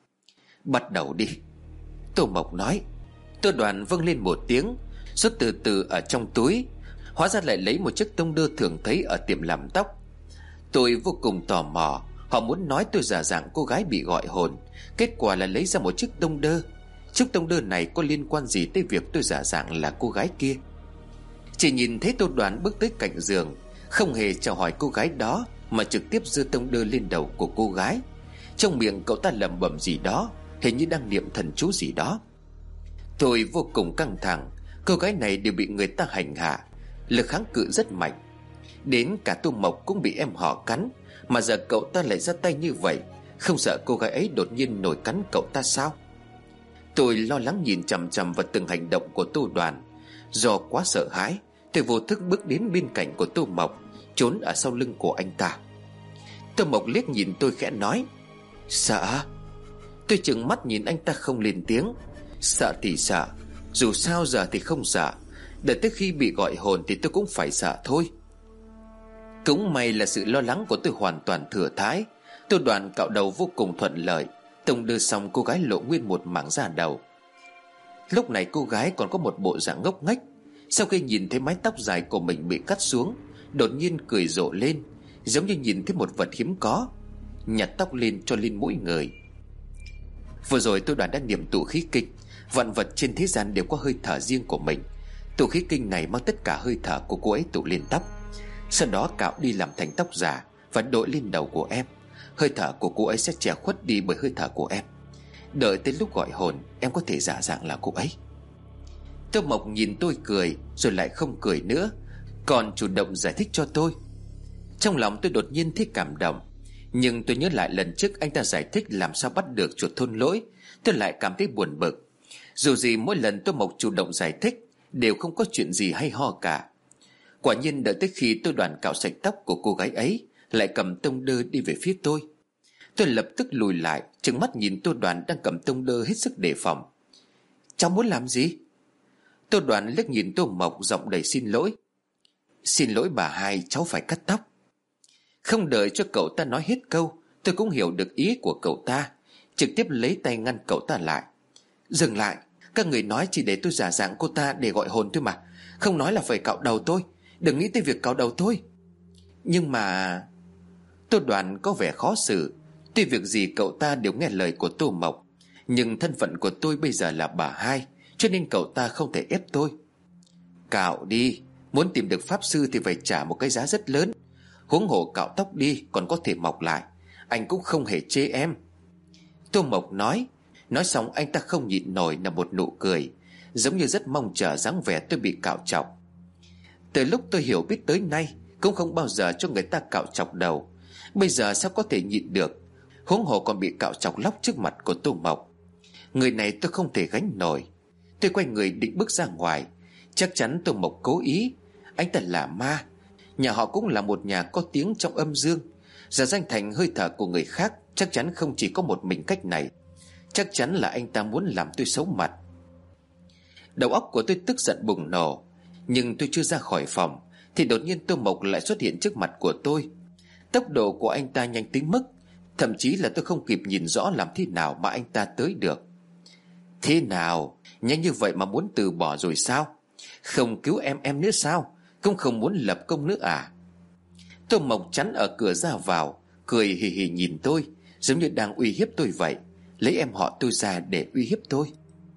Bắt đầu đi, Tô Mộc nói. Tô Đoàn vâng lên một tiếng, rút từ từ ở trong túi, hóa ra lại lấy một chiếc tông đơ thường thấy ở tiệm làm tóc. Tôi vô cùng tò mò, họ muốn nói tôi giả dạng cô gái bị gọi hồn, kết quả là lấy ra một chiếc tông đơ. Chiếc tông đơ này có liên quan gì tới việc tôi giả dạng là cô gái kia? Chỉ nhìn thấy Tô Đoàn bước tới cạnh giường, không hề chào hỏi cô gái đó, mà trực tiếp giơ tông đơ lên đầu của cô gái. Trong miệng cậu ta lẩm bẩm gì đó, hình như đang niệm thần chú gì đó. Tôi vô cùng căng thẳng, cô gái này đều bị người ta hành hạ, lực kháng cự rất mạnh. Đến cả Tô Mộc cũng bị em họ cắn, mà giờ cậu ta lại ra tay như vậy, không sợ cô gái ấy đột nhiên nổi cắn cậu ta sao? Tôi lo lắng nhìn chằm chằm vào từng hành động của Tô Đoàn. Do quá sợ hãi, tôi vô thức bước đến bên cạnh của Tô Mộc, trốn ở sau lưng của anh ta. Tô Mộc liếc nhìn tôi khẽ nói: Sợ? Tôi trừng mắt nhìn anh ta không lên tiếng. Sợ thì sợ, dù sao giờ thì không sợ, đợi tới khi bị gọi hồn thì tôi cũng phải sợ thôi. Cũng may là sự lo lắng của tôi hoàn toàn thừa thãi. Tôi đoạn cạo đầu vô cùng thuận lợi. Tông đưa xong cô gái lộ nguyên một mảng da đầu. Lúc này cô gái còn có một bộ dạng ngốc nghếch. Sau khi nhìn thấy mái tóc dài của mình bị cắt xuống, đột nhiên cười rộ lên, giống như nhìn thấy một vật hiếm có, nhặt tóc lên cho lên mũi người. Vừa rồi tôi đoán đã niệm tụ khí kinh. Vạn vật trên thế gian đều có hơi thở riêng của mình. Tụ khí kinh này mang tất cả hơi thở của cô ấy tụ lên tóc, sau đó cạo đi làm thành tóc giả và đội lên đầu của em. Hơi thở của cô ấy sẽ che khuất đi bởi hơi thở của em. Đợi tới lúc gọi hồn, em có thể giả dạng là cô ấy. Tô Mộc nhìn tôi cười, rồi lại không cười nữa, còn chủ động giải thích cho tôi. Trong lòng tôi đột nhiên thấy cảm động. Nhưng tôi nhớ lại lần trước anh ta giải thích làm sao bắt được chuột thôn lỗi, tôi lại cảm thấy buồn bực. Dù gì mỗi lần Tô Mộc chủ động giải thích đều không có chuyện gì hay ho cả. Quả nhiên đợi tới khi tôi đoàn cạo sạch tóc của cô gái ấy, lại cầm tông đơ đi về phía tôi. Tôi lập tức lùi lại, trừng mắt nhìn Tô Đoàn đang cầm tông đơ hết sức đề phòng. Cháu muốn làm gì? Tô Đoàn liếc nhìn Tô Mộc, giọng đầy xin lỗi. Xin lỗi bà hai, cháu phải cắt tóc. Không đợi cho cậu ta nói hết câu, tôi cũng hiểu được ý của cậu ta, trực tiếp lấy tay ngăn cậu ta lại. Dừng lại, các người nói chỉ để tôi giả dạng cô ta để gọi hồn thôi mà, không nói là phải cạo đầu tôi. Đừng nghĩ tới việc cạo đầu tôi. Nhưng mà... Tô Đoàn có vẻ khó xử. Tuy việc gì cậu ta đều nghe lời của Tô Mộc, nhưng thân phận của tôi bây giờ là bà hai, cho nên cậu ta không thể ép tôi. Cạo đi, muốn tìm được pháp sư thì phải trả một cái giá rất lớn. Huống hồ cạo tóc đi còn có thể mọc lại, anh cũng không hề chê em. Tô Mộc nói. Nói xong anh ta không nhịn nổi là một nụ cười, giống như rất mong chờ dáng vẻ tôi bị cạo chọc. Từ lúc tôi hiểu biết tới nay, cũng không bao giờ cho người ta cạo chọc đầu. Bây giờ sao có thể nhịn được, huống hồ còn bị cạo chọc lóc trước mặt của Tô Mộc. Người này tôi không thể gánh nổi. Tôi quay người định bước ra ngoài. Chắc chắn Tô Mộc cố ý. Anh ta là ma, nhà họ cũng là một nhà có tiếng trong âm dương, giả danh thành hơi thở của người khác. Chắc chắn không chỉ có một mình cách này. Chắc chắn là anh ta muốn làm tôi xấu mặt. Đầu óc của tôi tức giận bùng nổ. Nhưng tôi chưa ra khỏi phòng thì đột nhiên Tô Mộc lại xuất hiện trước mặt của tôi. Tốc độ của anh ta nhanh tới mức thậm chí là tôi không kịp nhìn rõ làm thế nào mà anh ta tới được. Thế nào, nhanh như vậy mà muốn từ bỏ rồi sao? Không cứu em em nữa sao? Cũng không muốn lập công nữa à? Tô Mộc chắn ở cửa ra vào, cười hì hì nhìn tôi, giống như đang uy hiếp tôi vậy, lấy em họ tôi ra để uy hiếp tôi.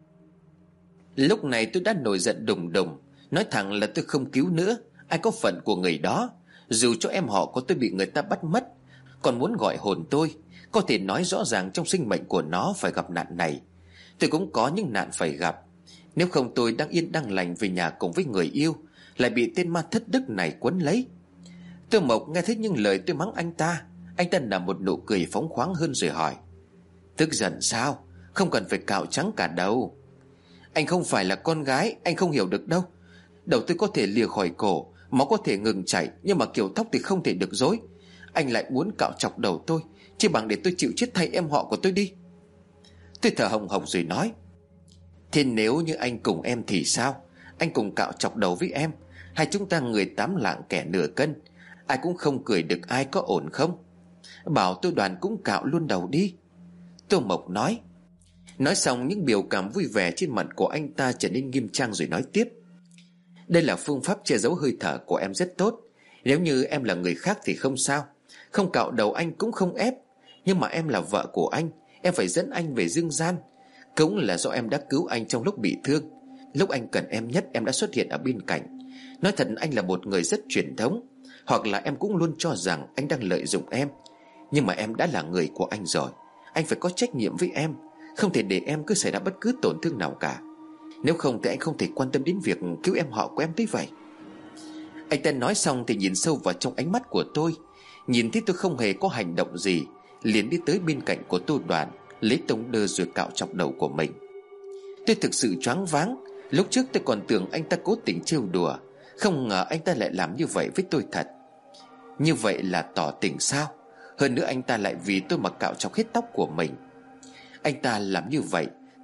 Lúc này tôi đã nổi giận đùng đùng, nói thẳng là tôi không cứu nữa. Ai có phận của người đó. Dù cho em họ của tôi bị người ta bắt mất, còn muốn gọi hồn tôi, có thể nói rõ ràng trong sinh mệnh của nó phải gặp nạn này. Tôi cũng có những nạn phải gặp. Nếu không tôi đang yên đang lành về nhà cùng với người yêu, lại bị tên ma thất đức này quấn lấy. Tô Mộc nghe thấy những lời tôi mắng anh ta, anh ta nở một nụ cười phóng khoáng hơn rồi hỏi. Tức giận sao? Không cần phải cạo trắng cả đầu. Anh không phải là con gái, anh không hiểu được đâu. Đầu tôi có thể lìa khỏi cổ, máu có thể ngừng chảy, nhưng mà kiểu tóc thì không thể được rối. Anh lại muốn cạo chọc đầu tôi, chỉ bằng để tôi chịu chết thay em họ của tôi đi. Tôi thở hồng hộc rồi nói. Thế nếu như anh cùng em thì sao? Anh cùng cạo chọc đầu với em, hai chúng ta người tám lạng kẻ nửa cân, ai cũng không cười được ai, có ổn không? Bảo tôi Đoàn cũng cạo luôn đầu đi. Tô Mộc nói. Nói xong những biểu cảm vui vẻ trên mặt của anh ta trở nên nghiêm trang rồi nói tiếp. Đây là phương pháp che giấu hơi thở của em rất tốt. Nếu như em là người khác thì không sao, không cạo đầu anh cũng không ép. Nhưng mà em là vợ của anh, em phải dẫn anh về dương gian. Cũng là do em đã cứu anh trong lúc bị thương. Lúc anh cần em nhất em đã xuất hiện ở bên cạnh. Nói thật anh là một người rất truyền thống, hoặc là em cũng luôn cho rằng anh đang lợi dụng em. Nhưng mà em đã là người của anh rồi, anh phải có trách nhiệm với em, không thể để em cứ xảy ra bất cứ tổn thương nào cả. Nếu không thì anh không thể quan tâm đến việc cứu em họ của em tới vậy. Anh ta nói xong thì nhìn sâu vào trong ánh mắt của tôi. Nhìn thấy tôi không hề có hành động gì, liền đi tới bên cạnh của Tô Đoàn, lấy tông đơ rồi cạo chọc đầu của mình. Tôi thực sự choáng váng. Lúc trước tôi còn tưởng anh ta cố tình trêu đùa, không ngờ anh ta lại làm như vậy với tôi thật. Như vậy là tỏ tình sao? Hơn nữa anh ta lại vì tôi mà cạo chọc hết tóc của mình. Anh ta làm như vậy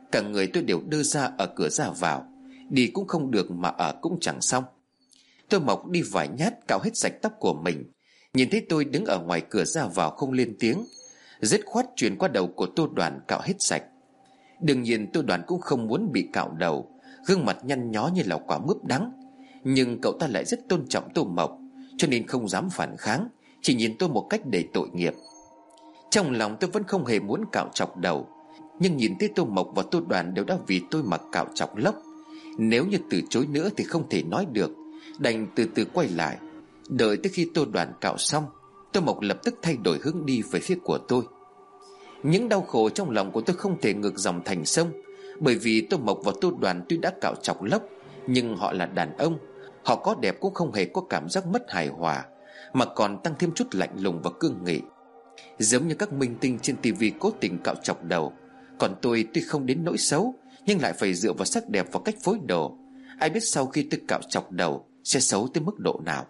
Cả người tôi đều đơ ra ở cửa ra vào. Đi cũng không được mà ở cũng chẳng xong. Tôi Mộc đi vài nhát cạo hết sạch tóc của mình. Nhìn thấy tôi đứng ở ngoài cửa ra vào không lên tiếng, dứt khoát truyền qua đầu của Tô Đoàn cạo hết sạch. Đương nhiên Tô Đoàn cũng không muốn bị cạo đầu, gương mặt nhăn nhó như là quả mướp đắng. Nhưng cậu ta lại rất tôn trọng Tô Mộc, cho nên không dám phản kháng, chỉ nhìn tôi một cách đầy tội nghiệp. Trong lòng tôi vẫn không hề muốn cạo chọc đầu, nhưng nhìn thấy Tô Mộc và Tô Đoàn đều đã vì tôi mà cạo chọc lốc. Nếu như từ chối nữa thì không thể nói được, đành từ từ quay lại. Đợi tới khi Tô Đoàn cạo xong, Tô Mộc lập tức thay đổi hướng đi về phía của tôi. Những đau khổ trong lòng của tôi không thể ngược dòng thành sông. Bởi vì Tô Mộc và Tô Đoàn tuy đã cạo chọc lốc, nhưng họ là đàn ông. Họ có đẹp cũng không hề có cảm giác mất hài hòa, mà còn tăng thêm chút lạnh lùng và cương nghị, giống như các minh tinh trên tivi cố tình cạo chọc đầu. Còn tôi tuy không đến nỗi xấu, nhưng lại phải dựa vào sắc đẹp và cách phối đồ. Ai biết sau khi tôi cạo chọc đầu sẽ xấu tới mức độ nào.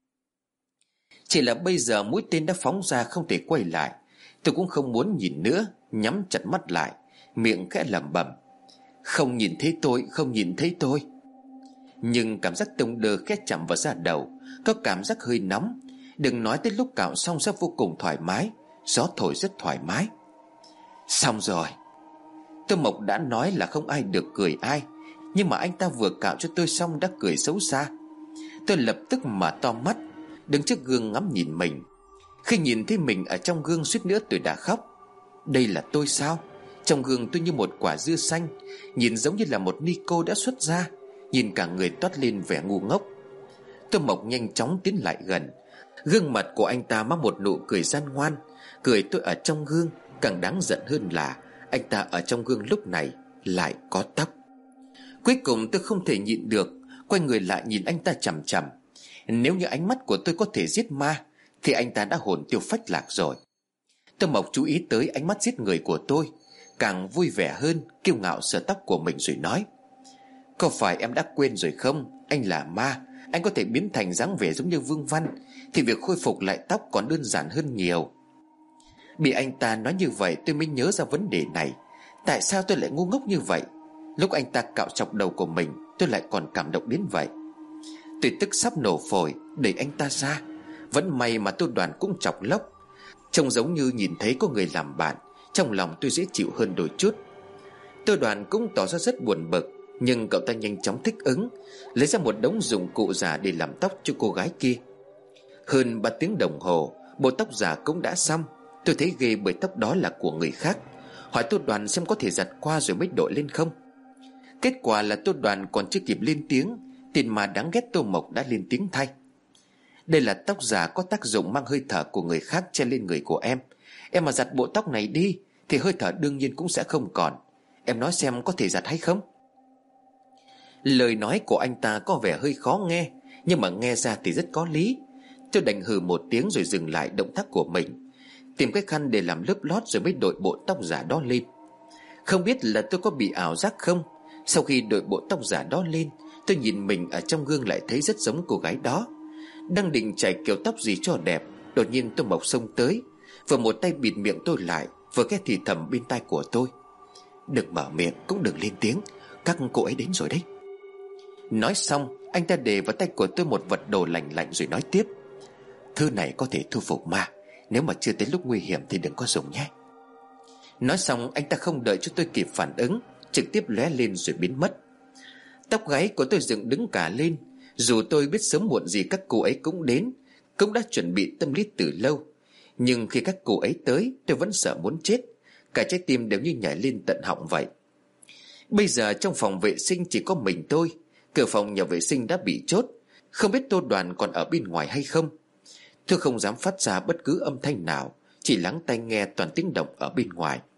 Chỉ là bây giờ mũi tên đã phóng ra không thể quay lại. Tôi cũng không muốn nhìn nữa, nhắm chặt mắt lại, miệng khẽ lẩm bẩm: không nhìn thấy tôi, không nhìn thấy tôi. Nhưng cảm giác tông đơ khẽ chạm vào da đầu, có cảm giác hơi nóng. Đừng nói tới lúc cạo xong sẽ vô cùng thoải mái, gió thổi rất thoải mái. Xong rồi. Tô Mộc đã nói là không ai được cười ai, nhưng mà anh ta vừa cạo cho tôi xong đã cười xấu xa. Tôi lập tức mở to mắt, đứng trước gương ngắm nhìn mình. Khi nhìn thấy mình ở trong gương suýt nữa tôi đã khóc. Đây là tôi sao? Trong gương tôi như một quả dưa xanh, nhìn giống như là một ni cô đã xuất ra, nhìn cả người toát lên vẻ ngu ngốc. Tô Mộc nhanh chóng tiến lại gần. Gương mặt của anh ta mang một nụ cười gian ngoan. Cười tôi ở trong gương. Càng đáng giận hơn là anh ta ở trong gương lúc này lại có tóc. Cuối cùng tôi không thể nhịn được, quay người lại nhìn anh ta chằm chằm. Nếu như ánh mắt của tôi có thể giết ma thì anh ta đã hồn tiêu phách lạc rồi. Tô Mộc chú ý tới ánh mắt giết người của tôi, càng vui vẻ hơn, kiêu ngạo sờ tóc của mình rồi nói: có phải em đã quên rồi không? Anh là ma, anh có thể biến thành dáng vẻ giống như Vương Văn, thì việc khôi phục lại tóc còn đơn giản hơn nhiều. Bị anh ta nói như vậy tôi mới nhớ ra vấn đề này. Tại sao tôi lại ngu ngốc như vậy? Lúc anh ta cạo chọc đầu của mình, tôi lại còn cảm động đến vậy. Tôi tức sắp nổ phổi, đẩy anh ta ra. Vẫn may mà Tô Đoàn cũng chọc lốc, trông giống như nhìn thấy có người làm bạn. Trong lòng tôi dễ chịu hơn đôi chút. Tô Đoàn cũng tỏ ra rất buồn bực, nhưng cậu ta nhanh chóng thích ứng, lấy ra một đống dụng cụ giả để làm tóc cho cô gái kia. Hơn ba tiếng đồng hồ, bộ tóc giả cũng đã xong. Tôi thấy ghê bởi tóc đó là của người khác, hỏi Tô Đoàn xem có thể giặt qua rồi mới đội lên không. Kết quả là Tô Đoàn còn chưa kịp lên tiếng, tên mà đáng ghét Tô Mộc đã lên tiếng thay. Đây là tóc giả có tác dụng mang hơi thở của người khác che lên người của em. Em mà giặt bộ tóc này đi thì hơi thở đương nhiên cũng sẽ không còn. Em nói xem có thể giặt hay không? Lời nói của anh ta có vẻ hơi khó nghe, nhưng mà nghe ra thì rất có lý. Tôi đành hừ một tiếng rồi dừng lại động tác của mình, tìm cái khăn để làm lớp lót rồi mới đội bộ tóc giả đó lên. Không biết là tôi có bị ảo giác không, sau khi đội bộ tóc giả đó lên, tôi nhìn mình ở trong gương lại thấy rất giống cô gái đó. Đang định chải kiểu tóc gì cho đẹp, đột nhiên Tô Mộc xông tới, vừa một tay bịt miệng tôi lại, vừa ghé thì thầm bên tai của tôi: đừng mở miệng, cũng đừng lên tiếng, các cô ấy đến rồi đấy. Nói xong, anh ta để vào tay của tôi một vật đồ lạnh lạnh rồi nói tiếp: thứ này có thể thu phục ma, nếu mà chưa tới lúc nguy hiểm thì đừng có dùng nhé. Nói xong anh ta không đợi cho tôi kịp phản ứng, trực tiếp lóe lên rồi biến mất. Tóc gáy của tôi dựng đứng cả lên. Dù tôi biết sớm muộn gì các cô ấy cũng đến, cũng đã chuẩn bị tâm lý từ lâu, nhưng khi các cô ấy tới, tôi vẫn sợ muốn chết. Cả trái tim đều như nhảy lên tận họng vậy. Bây giờ trong phòng vệ sinh chỉ có mình tôi. Cửa phòng nhà vệ sinh đã bị chốt, không biết Tô Đoàn còn ở bên ngoài hay không. Tôi không dám phát ra bất cứ âm thanh nào, chỉ lắng tai nghe toàn tiếng động ở bên ngoài.